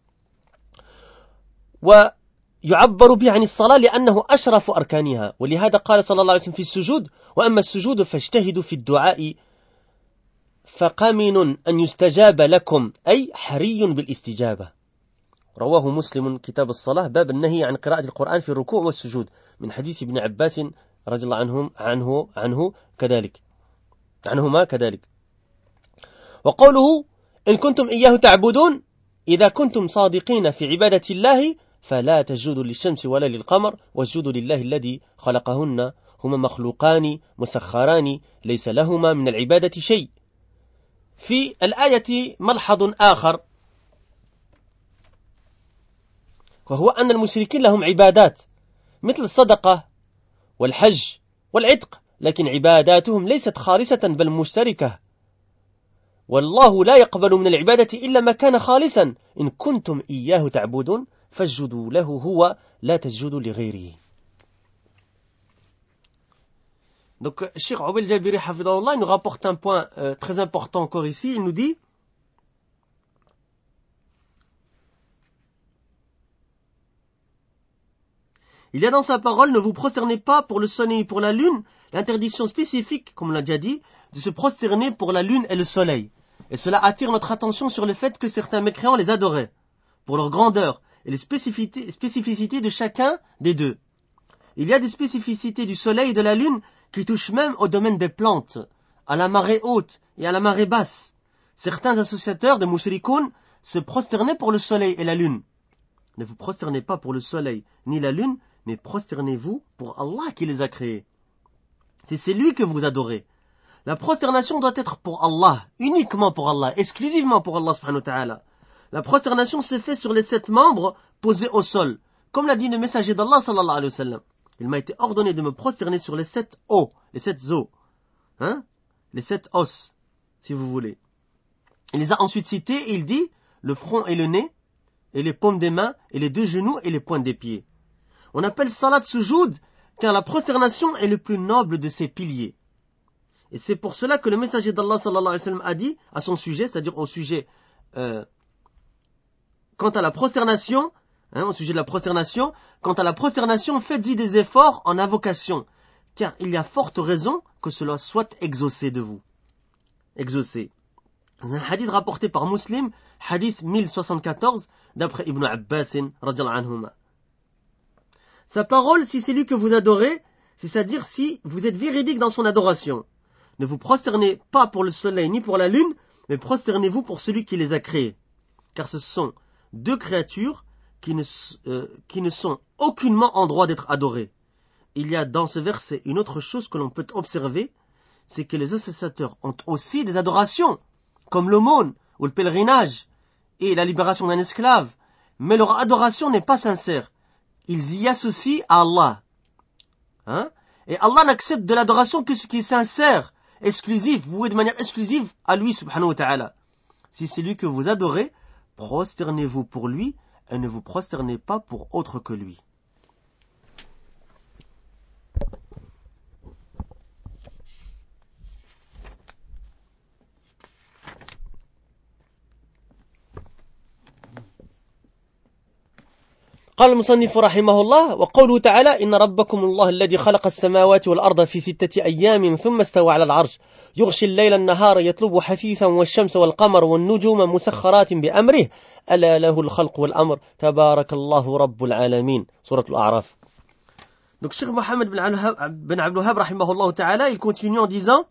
A: ويعبر به عن الصلاة لأنه أشرف أركانها، ولهذا قال صلى الله عليه وسلم في السجود وأما السجود فاجتهدوا في الدعاء فقمن أن يستجاب لكم، أي حري بالاستجابة. رواه مسلم كتاب الصلاة باب النهي عن قراءة القرآن في الركوع والسجود من حديث ابن عباس رضي الله عنهم عنه عنه كذلك عنهما كذلك. وقوله إن كنتم إياه تعبدون إذا كنتم صادقين في عبادة الله فلا تسجدوا للشمس ولا للقمر واسجدوا لله الذي خلقهن هما مخلوقان مسخران ليس لهما من العبادة شيء. في الآية ملحظ آخر، وهو أن المشركين لهم عبادات مثل الصدقة والحج والعتق، لكن عباداتهم ليست خالصة بل مشتركة، والله لا يقبل من العبادة إلا ما كان خالصا إن كنتم إياه تعبدون فاسجدوا له هو لا تسجدوا لغيره. Donc, Cheikh Oubel Jabiri Hafidahullah nous rapporte un point euh, très important encore ici. Il nous dit il y a dans sa parole ne vous prosternez pas pour le soleil et pour la lune, l'interdiction spécifique, comme on l'a déjà dit, de se prosterner pour la lune et le soleil. Et cela attire notre attention sur le fait que certains mécréants les adoraient pour leur grandeur et les spécificités, spécificités de chacun des deux. Il y a des spécificités du soleil et de la lune qui touchent même au domaine des plantes, à la marée haute et à la marée basse. Certains associateurs de mushrikoun se prosternaient pour le soleil et la lune. Ne vous prosternez pas pour le soleil ni la lune, mais prosternez-vous pour Allah qui les a créés. C'est lui que vous adorez. La prosternation doit être pour Allah, uniquement pour Allah, exclusivement pour Allah subhanahu wa ta'ala. La prosternation se fait sur les sept membres posés au sol, comme l'a dit le messager d'Allah sallallahu alayhi wa sallam. Il m'a été ordonné de me prosterner sur les sept os, les sept os, hein, les sept os, si vous voulez. Il les a ensuite cités et il dit le front et le nez, et les paumes des mains, et les deux genoux et les pointes des pieds. On appelle salat sujoud car la prosternation est le plus noble de ses piliers. Et c'est pour cela que le messager d'Allah sallallahu alayhi wa sallam a dit à son sujet, c'est-à-dire au sujet, euh, quant à la prosternation, hein, au sujet de la prosternation, quant à la prosternation, faites-y des efforts en invocation, car il y a forte raison que cela soit exaucé de vous. Exaucé. C'est un hadith rapporté par Muslim, hadith mille soixante-quatorze, d'après Ibn Abbas, radiyallahu anhuma. Sa parole, si c'est lui que vous adorez, c'est-à-dire si vous êtes véridique dans son adoration. Ne vous prosternez pas pour le soleil ni pour la lune, mais prosternez-vous pour celui qui les a créés. Car ce sont deux créatures qui ne, euh, qui ne sont aucunement en droit d'être adorées. Il y a dans ce verset une autre chose que l'on peut observer, c'est que les associateurs ont aussi des adorations, comme l'aumône ou le pèlerinage et la libération d'un esclave, mais leur adoration n'est pas sincère. Ils y associent à Allah. Hein? Et Allah n'accepte de l'adoration que ce qui est sincère, exclusif, voué de manière exclusive à lui subhanahu wa ta'ala. Si c'est lui que vous adorez, prosternez-vous pour lui et ne vous prosternez pas pour autre que lui. قال المصنف رحمه الله وقوله تعالى إن ربكم الله الذي خلق السماوات والأرض في ستة أيام ثم استوى على العرش يغشي الليل النهار يطلب حثيثا والشمس والقمر والنجوم مسخرات بأمره ألا له الخلق والأمر تبارك الله رب العالمين. سورة الأعراف. Donc Cheikh Mohammed bin Abdul Wahhab rahimahullah ta'ala, il continue en disant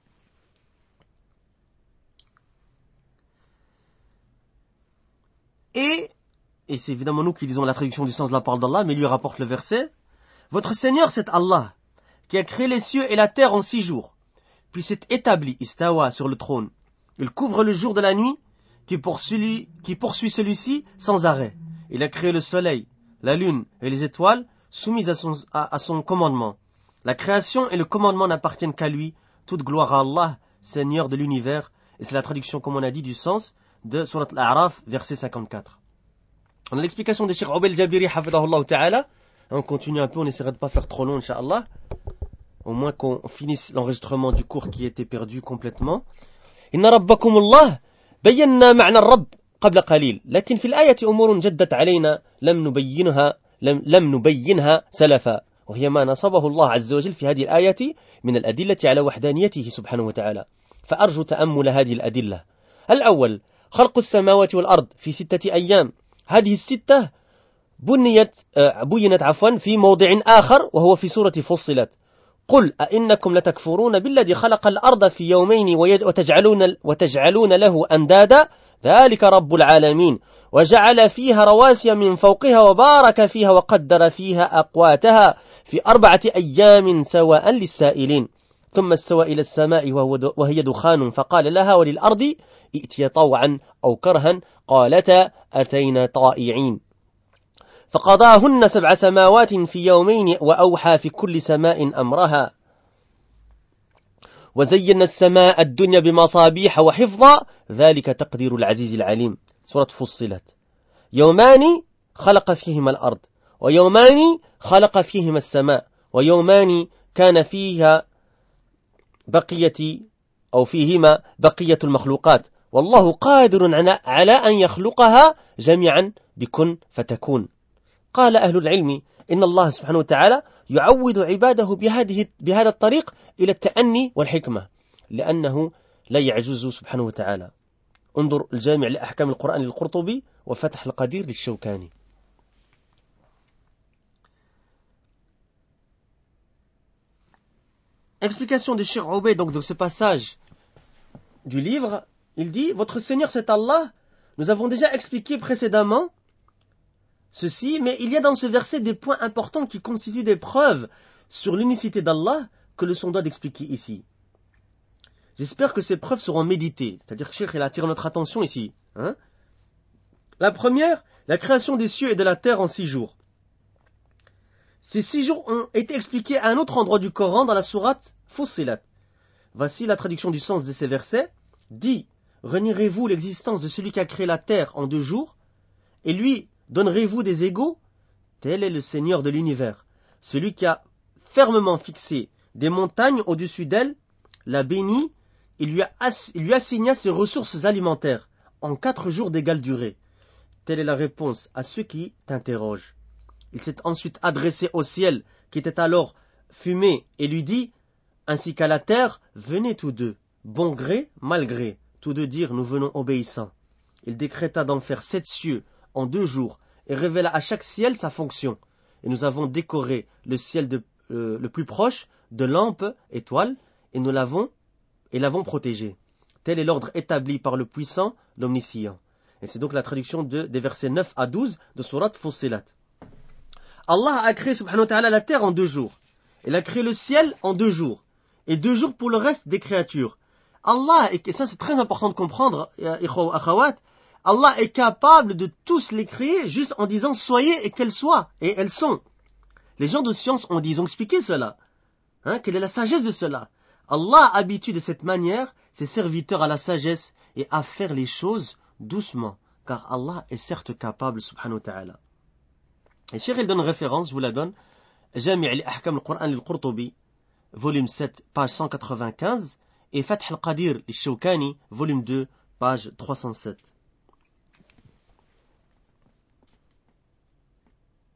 A: et et c'est évidemment nous qui lisons la traduction du sens de la parole d'Allah, mais lui rapporte le verset. Votre Seigneur, c'est Allah, qui a créé les cieux et la terre en six jours, puis s'est établi, istawa, sur le trône. Il couvre le jour de la nuit, qui poursuit, qui poursuit celui-ci sans arrêt. Il a créé le soleil, la lune et les étoiles, soumises à son, à, à son commandement. La création et le commandement n'appartiennent qu'à lui. Toute gloire à Allah, Seigneur de l'univers. Et c'est la traduction, comme on a dit, du sens de Surat Al-A'raf, verset cinquante-quatre. On a l'explication de Cheikh Ubayl Jabiri, hafidahullah ta'ala. On continue un peu, on essaiera de ne pas faire trop long, Inch'Allah. Au moins qu'on finisse l'enregistrement du cours qui était perdu complètement. Inna rabbakum Allah, bayyana ma'na ar-rabb qabla qalil. Lakin fil ayati umurun jaddat alayna, lam nubayyinha, lam, lam nubayyinha salafa. وهي ما نصبه الله عز وجل في هذه الآية من الأدلة على وحدانيته سبحانه وتعالى. فأرجو تأمل هذه الأدلة. الأول خلق السماوات والأرض في ستة أيام. هذه الستة بنيت بينت عفوا في موضع آخر وهو في سورة فصلت. قل أئنكم لتكفرون بالذي خلق الأرض في يومين وتجعلون, وتجعلون له أندادا ذلك رب العالمين وجعل فيها رواسي من فوقها وبارك فيها وقدر فيها أقواتها في أربعة أيام سواء للسائلين ثم استوى إلى السماء وهي دخان فقال لها وللأرض ائتيا طوعا أو كرها قالتا أتينا طائعين فقضاهن سبع سماوات في يومين وأوحى في كل سماء أمرها وزينا السماء الدنيا بمصابيح وحفظا ذلك تقدير العزيز العليم. سورة فصلت. يومان خلق فيهما الأرض ويومان خلق فيهما السماء ويومان كان فيها بقية أو فيهما بقية المخلوقات والله قادر على أن يخلقها جميعا بكن فتكون. قال أهل العلم إن الله سبحانه وتعالى يعود عباده بهذه بهذا الطريق إلى التأني والحكمة لأنه لا يعجز سبحانه وتعالى. انظر الجامع لأحكام القرآن للقرطبي وفتح القدير للشوكاني. Explication de Cheikh Ubayl donc de ce passage du livre, il dit votre Seigneur c'est Allah. Nous avons déjà expliqué précédemment ceci, mais il y a dans ce verset des points importants qui constituent des preuves sur l'unicité d'Allah que le son doit d'expliquer ici. J'espère que ces preuves seront méditées, c'est-à-dire que Cheikh il attire notre attention ici. Hein? La première, la création des cieux et de la terre en six jours. Ces six jours ont été expliqués à un autre endroit du Coran dans la sourate Fussilat. Voici la traduction du sens de ces versets. Dit, renierez-vous l'existence de celui qui a créé la terre en deux jours, et lui donnerez-vous des égaux? Tel est le Seigneur de l'univers, celui qui a fermement fixé des montagnes au-dessus d'elle, la bénit, et lui, a ass- lui assigna ses ressources alimentaires en quatre jours d'égale durée. Telle est la réponse à ceux qui t'interrogent. Il s'est ensuite adressé au ciel, qui était alors fumé, et lui dit, ainsi qu'à la terre, venez tous deux, bon gré, mal gré, tous deux dirent, nous venons obéissants. Il décréta d'en faire sept cieux en deux jours, et révéla à chaque ciel sa fonction. Et nous avons décoré le ciel de, euh, le plus proche de lampes, étoiles, et nous l'avons, et l'avons protégé. Tel est l'ordre établi par le puissant, l'omniscient. Et c'est donc la traduction de, des versets neuf à douze de Surat Fussilat. Allah a créé subhanahu wa ta'ala la terre en deux jours. Il a créé le ciel en deux jours. Et deux jours pour le reste des créatures. Allah, et ça c'est très important de comprendre, Allah est capable de tous les créer juste en disant soyez et qu'elles soient. Et elles sont. Les gens de science ont dit, ils ont expliqué cela. Hein, quelle est la sagesse de cela? Allah habitue de cette manière ses serviteurs à la sagesse et à faire les choses doucement. Car Allah est certes capable subhanahu wa ta'ala. Et Cheikh il donne référence, je vous la donne. Jami' al-Ahkam al-Qur'an al-Qurtubi, volume sept, page cent quatre-vingt-quinze, et Fath al-Qadir al-Shawkani, volume deux, page trois cent sept.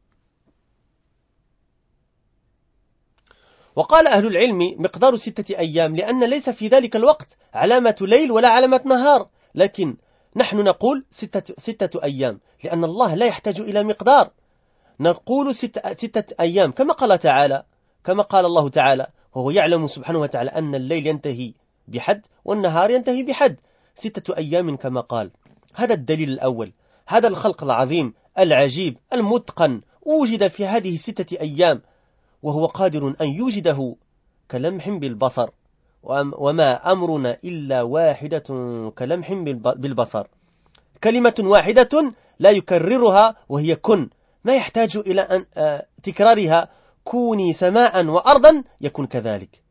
A: وقال أهل العلم مقدار ستة أيام لأن ليس في ذلك الوقت علامة ليل ولا علامة نهار، لكن نحن نقول ستة, ستة أيام لأن الله لا يحتاج إلى مقدار، نقول ستة, ستة أيام كما قال تعالى، كما قال الله تعالى وهو يعلم سبحانه وتعالى أن الليل ينتهي بحد والنهار ينتهي بحد، ستة أيام كما قال. هذا الدليل الأول. هذا الخلق العظيم العجيب المتقن وجد في هذه ستة أيام، وهو قادر أن يوجده كلمح بالبصر، وما أمرنا إلا واحدة كلمح بالبصر، كلمة واحدة لا يكررها وهي كن، ما يحتاج إلى أن تكرارها كوني سماء وأرضا يكون كذلك.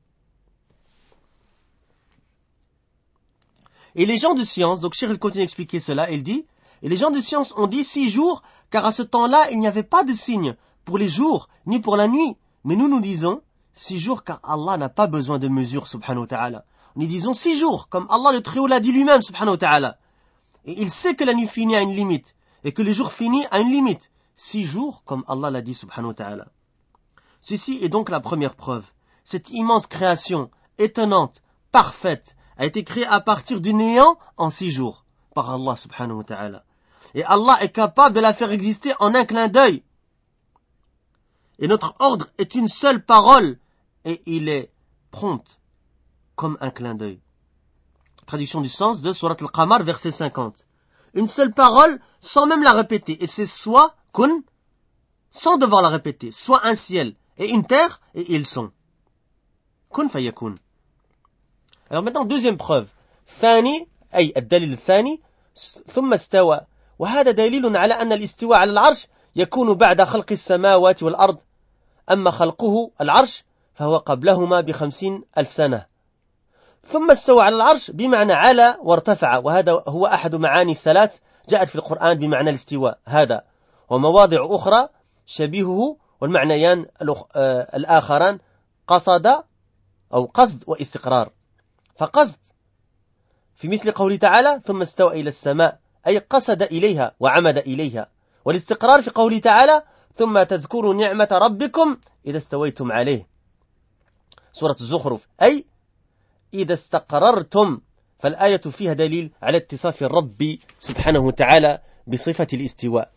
A: Et les gens de science, donc Cheikh il continue d'expliquer cela, il dit, et les gens de science ont dit six jours, car à ce temps-là, il n'y avait pas de signe pour les jours, ni pour la nuit. Mais nous, nous disons six jours, car Allah n'a pas besoin de mesure, subhanahu wa ta'ala. Nous disons six jours, comme Allah le Très-Haut l'a dit lui-même, subhanahu wa ta'ala. Et il sait que la nuit finit à une limite, et que le jour finit à une limite. Six jours, comme Allah l'a dit, subhanahu wa ta'ala. Ceci est donc la première preuve. Cette immense création, étonnante, parfaite, a été créée à partir du néant en six jours, par Allah, subhanahu wa ta'ala. Et Allah est capable de la faire exister en un clin d'œil. Et notre ordre est une seule parole, et il est prompt, comme un clin d'œil. Traduction du sens de Surat Al-Qamar, verset cinquante. Une seule parole, sans même la répéter, et c'est soit kun, sans devoir la répéter, soit un ciel, et une terre, et ils sont. Kun fayakun. Alors maintenant, deuxième preuve. ثاني أي الدليل الثاني ثم استوى وهذا دليل على أن الاستواء على العرش يكون بعد خلق السماوات والأرض أما خلقه العرش فهو قبلهما بخمسين ألف سنة ثم استوى على العرش بمعنى على وارتفع وهذا هو أحد معاني الثلاث جاءت في القرآن بمعنى الاستواء هذا ومواضع أخرى شبيهه والمعنيان الآخران قصد أو قصد واستقرار فقصد في مثل قوله تعالى ثم استوى إلى السماء أي قصد إليها وعمد إليها والاستقرار في قوله تعالى ثم تذكروا نعمة ربكم إذا استويتم عليه سورة الزخرف أي إذا استقررتم فالآية فيها دليل على اتصاف الرب سبحانه وتعالى بصفة الاستواء.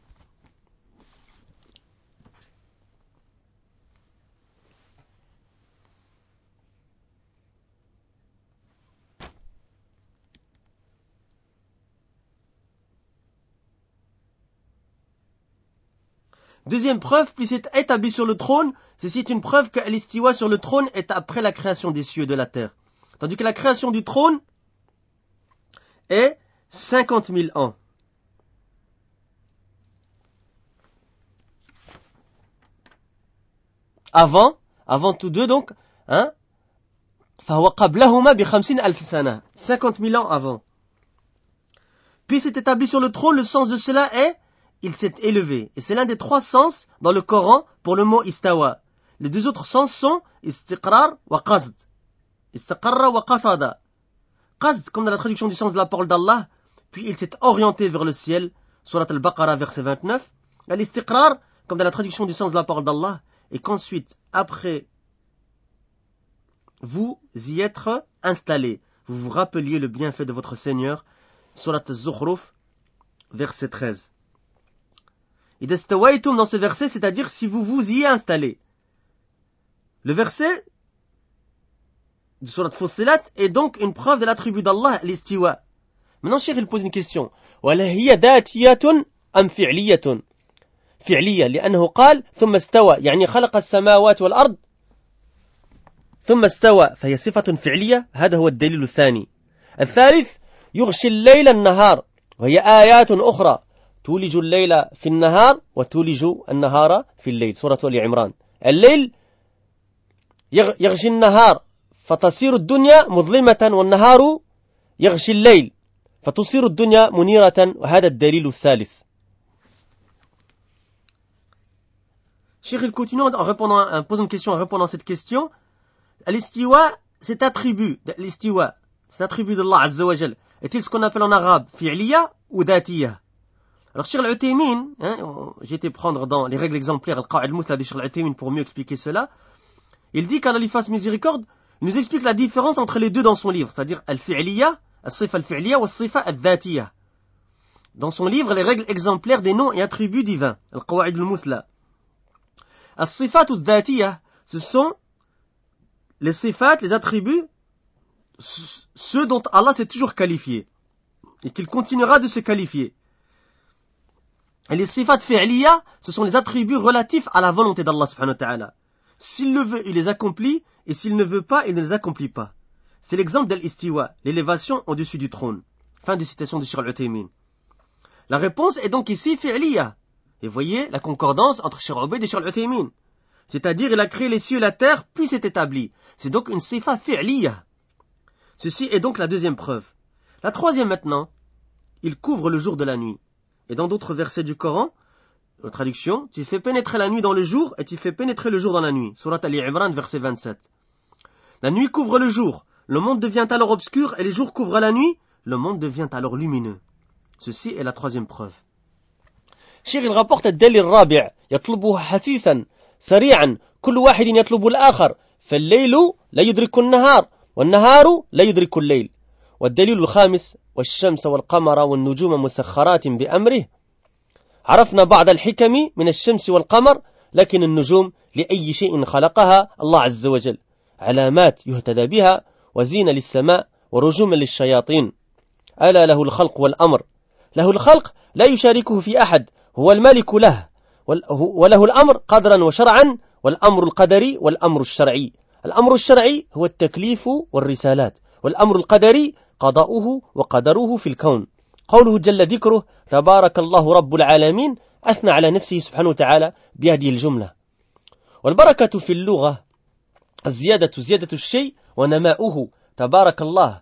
A: Deuxième preuve, puis c'est établi sur le trône, ceci est une preuve que l'istiwa sur le trône est après la création des cieux et de la terre. Tandis que la création du trône est cinquante mille ans. Avant, avant tous deux donc, hein, فهو قبلهما بخمسين ألف سنة, cinquante mille ans avant. Puis c'est établi sur le trône, le sens de cela est il s'est élevé. Et c'est l'un des trois sens dans le Coran pour le mot istawa. Les deux autres sens sont istiqrar wa qasd. Istiqarra wa qasada. Qasd, comme dans la traduction du sens de la parole d'Allah, puis il s'est orienté vers le ciel, Surat al-Baqarah, verset vingt-neuf. Et l'istiqrar, comme dans la traduction du sens de la parole d'Allah, et qu'ensuite, après, vous y être installé, vous vous rappeliez le bienfait de votre Seigneur, Surat al-Zukhruf, verset treize. Et d'estawaitum dans ce verset, c'est-à-dire si vous vous y installez. Le verset de Surat Fussilat est donc une preuve de l'attribut d'Allah, l'istiwa. Maintenant, Cheikh, il pose une question. وَلَا هِيَ ذَاتِيَةٌ أَمْ فِعْلِيَةٌ فعلية لأنه قال ثم استوى يعني خلق السماوات والأرض ثم استوى فهي صفة فعلية. هذا هو الدليل الثاني. الثالث يغشي الليل النهار وهي آيات أخرى تولج الليل في النهار وتولج النهار في الليل. سورة آل عمران. الليل يغشي النهار فتصير الدنيا مظلمة والنهار يغشي الليل فتصير الدنيا منيرة وهذا الدليل الثالث. Cheikh il continue en répondant, en posant une question en répondant à cette question. L'istiwa, cet attribut, l'istiwa, cet attribut d'Allah Azza wa Jal, est-il ce qu'on appelle en arabe fi'liya ou datiya? Alors Cheikh al-Uthaymin, hein, j'ai été prendre dans les règles exemplaires al-Qa'id al-Muthla de Cheikh al-Uthaymin pour mieux expliquer cela. Il dit qu'Allah lui fasse miséricorde, il nous explique la différence entre les deux dans son livre, c'est-à-dire al-fi'liya, al-sifa al-fi'liya ou al-sifa al-dhatiya. Dans son livre, les règles exemplaires des noms et attributs divins, al-qawa'id al-muthla. Al-sifat al-dhatiya, ce sont les sifat, les attributs, ceux dont Allah s'est toujours qualifié, et qu'il continuera de se qualifier. Et les sifat fi'liya, ce sont les attributs relatifs à la volonté d'Allah subhanahu wa ta'ala. S'il le veut, il les accomplit, et s'il ne veut pas, il ne les accomplit pas. C'est l'exemple de l'istiwa, l'élévation au-dessus du trône. Fin de citation de Cheikh Al-Uthaymin. La réponse est donc ici fi'liya. Et voyez la concordance entre Cheikh Ubayd et Cheikh Al-Uthaymin. C'est-à-dire, il a créé les cieux et la terre, puis s'est établi. C'est donc une sifa fi'liya. Ceci est donc la deuxième preuve. La troisième maintenant, il couvre le jour de la nuit. Et dans d'autres versets du Coran, la traduction, tu fais pénétrer la nuit dans le jour et tu fais pénétrer le jour dans la nuit. Surat Ali Imran, verset vingt-sept. La nuit couvre le jour, le monde devient alors obscur et les jours couvrent la nuit, le monde devient alors lumineux. Ceci est la troisième preuve. Cheikh il rapporte الدليل الرابع يطلبه حثيثا سريعا كل واحد يطلب الآخر فالليل لا يدرك النهار والنهار لا يدرك الليل والدليل الخامس والشمس والقمر والنجوم مسخرات بأمره عرفنا بعض الحكم من الشمس والقمر لكن النجوم لأي شيء خلقها الله عز وجل علامات يهتدى بها وزينة للسماء ورجوما للشياطين ألا له الخلق والأمر له الخلق لا يشاركه في أحد هو الملك له وله الأمر قدرا وشرعا والأمر القدري والأمر الشرعي الأمر الشرعي هو التكليف والرسالات والأمر القدري قضاؤه وقدره في الكون قوله جل ذكره تبارك الله رب العالمين أثنى على نفسه سبحانه وتعالى بهذه الجملة والبركة في اللغة الزيادة زيادة الشيء ونماؤه تبارك الله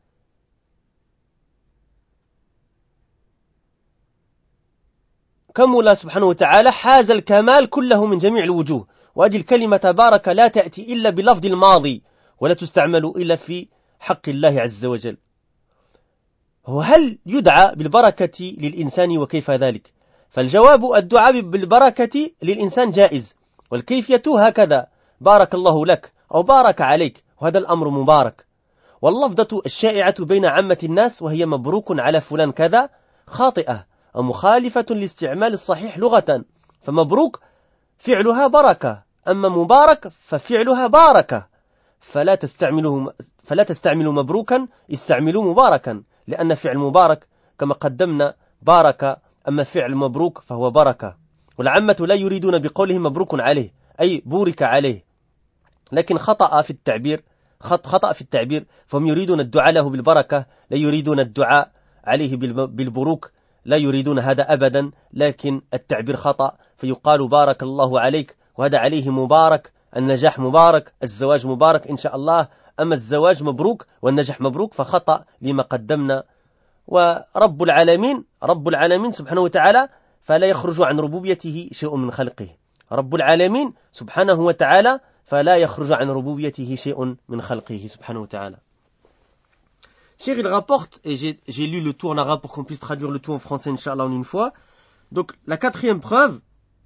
A: كمل سبحانه وتعالى حاز الكمال كله من جميع الوجوه وهذه الكلمة تبارك لا تأتي إلا بلفظ الماضي ولا تستعمل إلا في حق الله عز وجل وهل يدعى بالبركة للإنسان وكيف ذلك فالجواب الدعاء بالبركة للإنسان جائز والكيفية هكذا بارك الله لك أو بارك عليك وهذا الأمر مبارك واللفظة الشائعة بين عامة الناس وهي مبروك على فلان كذا خاطئة ومخالفة لاستعمال الصحيح لغة فمبروك فعلها بركة أما مبارك ففعلها باركة فلا تستعملوا فلا تستعملوا مبروكا استعملوا مباركا لأن فعل مبارك كما قدمنا بارك أما فعل مبروك فهو بركة والعامة لا يريدون بقولهم مبروك عليه أي بورك عليه لكن خطأ في التعبير خطأ في التعبير فهم يريدون الدعاء له بالبركة لا يريدون الدعاء عليه بالبروك لا يريدون هذا أبدا لكن التعبير خطأ فيقال بارك الله عليك وهذا عليه مبارك النجاح مبارك الزواج مبارك إن شاء الله أما الزواج مبروك والنجاح مبروك فخطأ لما قدمنا ورب العالمين رب العالمين سبحانه وتعالى فلا يخرج عن ربوبيته شيء من خلقه رب العالمين سبحانه وتعالى فلا يخرج عن ربوبيته شيء من خلقه سبحانه وتعالى. Cheikh il rapporte, et j'ai, j'ai lu le tout en arabe pour qu'on puisse traduire le tout en français Inch'Allah en une fois. Donc la quatrième preuve,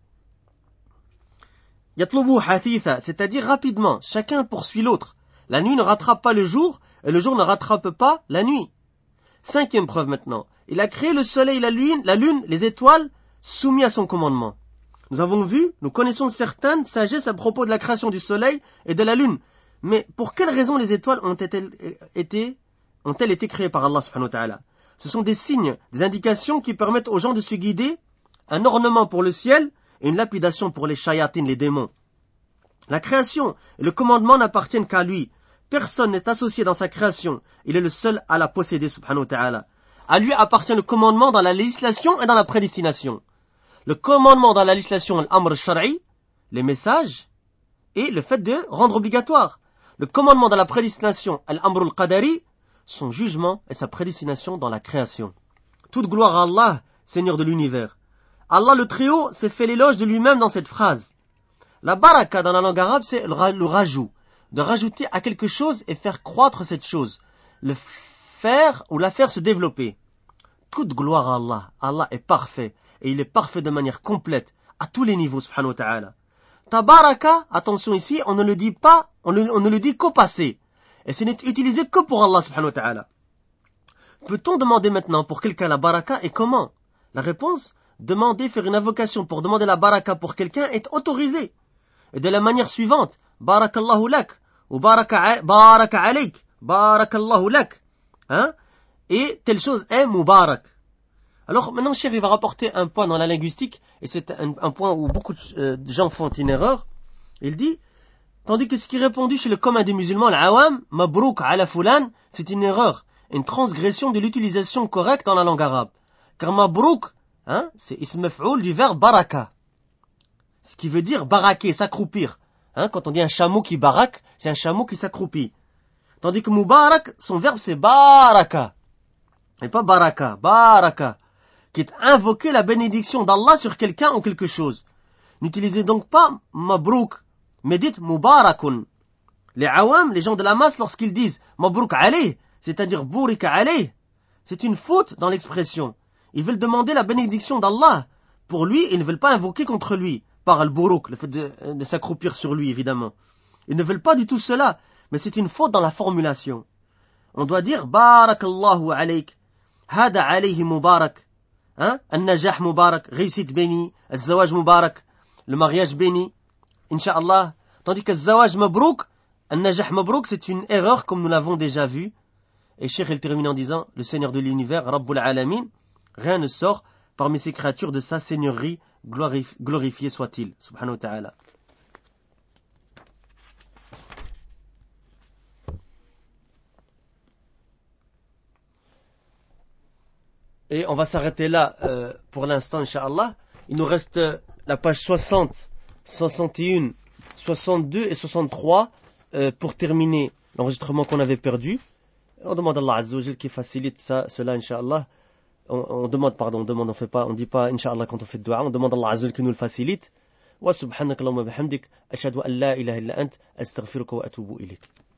A: yatlubu hathitha, c'est-à-dire rapidement, chacun poursuit l'autre. La nuit ne rattrape pas le jour, et le jour ne rattrape pas la nuit. Cinquième preuve maintenant, il a créé le soleil, la lune, la lune, les étoiles, soumis à son commandement. Nous avons vu, nous connaissons certaines sagesses à propos de la création du soleil et de la lune. Mais pour quelles raisons les étoiles ont été, été, ont-elles été créées par Allah subhanahu wa ta'ala? Ce sont des signes, des indications qui permettent aux gens de se guider, un ornement pour le ciel et une lapidation pour les shayatines, les démons. La création et le commandement n'appartiennent qu'à lui. Personne n'est associé dans sa création. Il est le seul à la posséder subhanahu wa ta'ala. À lui appartient le commandement dans la législation et dans la prédestination. Le commandement dans la législation, l'amr al-shar'i, les messages, et le fait de rendre obligatoire. Le commandement dans la prédestination, l'amr al-qadari, son jugement et sa prédestination dans la création. Toute gloire à Allah, Seigneur de l'univers. Allah le Très-Haut s'est fait l'éloge de lui-même dans cette phrase. La baraka dans la langue arabe, c'est le rajout, de rajouter à quelque chose et faire croître cette chose, le faire ou la faire se développer. Toute gloire à Allah, Allah est parfait, et il est parfait de manière complète, à tous les niveaux, subhanahu wa ta'ala. tabaraka, attention ici, on ne le dit pas, on, le, on ne le dit qu'au passé. Et ce n'est utilisé que pour Allah subhanahu wa ta'ala. Peut-on demander maintenant pour quelqu'un la baraka et comment? La réponse, demander, faire une invocation pour demander la baraka pour quelqu'un est autorisé. Et de la manière suivante, barakallahu lak, ou baraka, baraka alayk, barakallahu lak. Hein? Et telle chose est mubarak. Alors maintenant, Cheikh, il va rapporter un point dans la linguistique, et c'est un, un point où beaucoup de, euh, de gens font une erreur. Il dit, tandis que ce qui est répondu chez le commun des musulmans, l'awam, mabrouk ala fulan, c'est une erreur, une transgression de l'utilisation correcte dans la langue arabe. Car mabrouk, hein, c'est ism maf'oul du verbe baraka, ce qui veut dire baraquer, s'accroupir. Hein, quand on dit un chameau qui baraque, c'est un chameau qui s'accroupit. Tandis que mubarak, son verbe c'est baraka, et pas baraka, baraka, qui est invoquer la bénédiction d'Allah sur quelqu'un ou quelque chose. N'utilisez donc pas mabrouk, mais dites mubarakun. Les awam, les gens de la masse, lorsqu'ils disent mabrouk alayh, c'est-à-dire bourika alayh, c'est une faute dans l'expression. Ils veulent demander la bénédiction d'Allah. Pour lui, ils ne veulent pas invoquer contre lui, par al-burouk, le fait de, de s'accroupir sur lui, évidemment. Ils ne veulent pas du tout cela, mais c'est une faute dans la formulation. On doit dire barakallahu alayk, hada alayhi mubarak. Hein? An-najah mubarak, réussite bénie, al-zawaj mubarak, le mariage béni, incha'Allah. Tandis que al-zawaj mabrouk, an-najah mabrouk, c'est une erreur comme nous l'avons déjà vu. Et Cheikh il termine en disant, le Seigneur de l'univers, Rabbul Alamin, rien ne sort parmi ces créatures de sa seigneurie, glorif- glorifié soit-il, subhanahu wa ta'ala. Et on va s'arrêter là euh, pour l'instant, Inch'Allah. Il nous reste euh, la page soixante, soixante et un, soixante-deux et soixante-trois euh, pour terminer l'enregistrement qu'on avait perdu. On demande à Allah Azza wa Jal qui facilite ça, cela, Inch'Allah. On, on demande, pardon, on demande, on fait pas, on dit pas Inch'Allah quand on fait dua, on demande à Allah Azza wa Jal qui nous le facilite. Wa subhanaka Allahumma bihamdik, ashhadu an la ilaha illa ant, astaghfiruka wa atubu ilayk.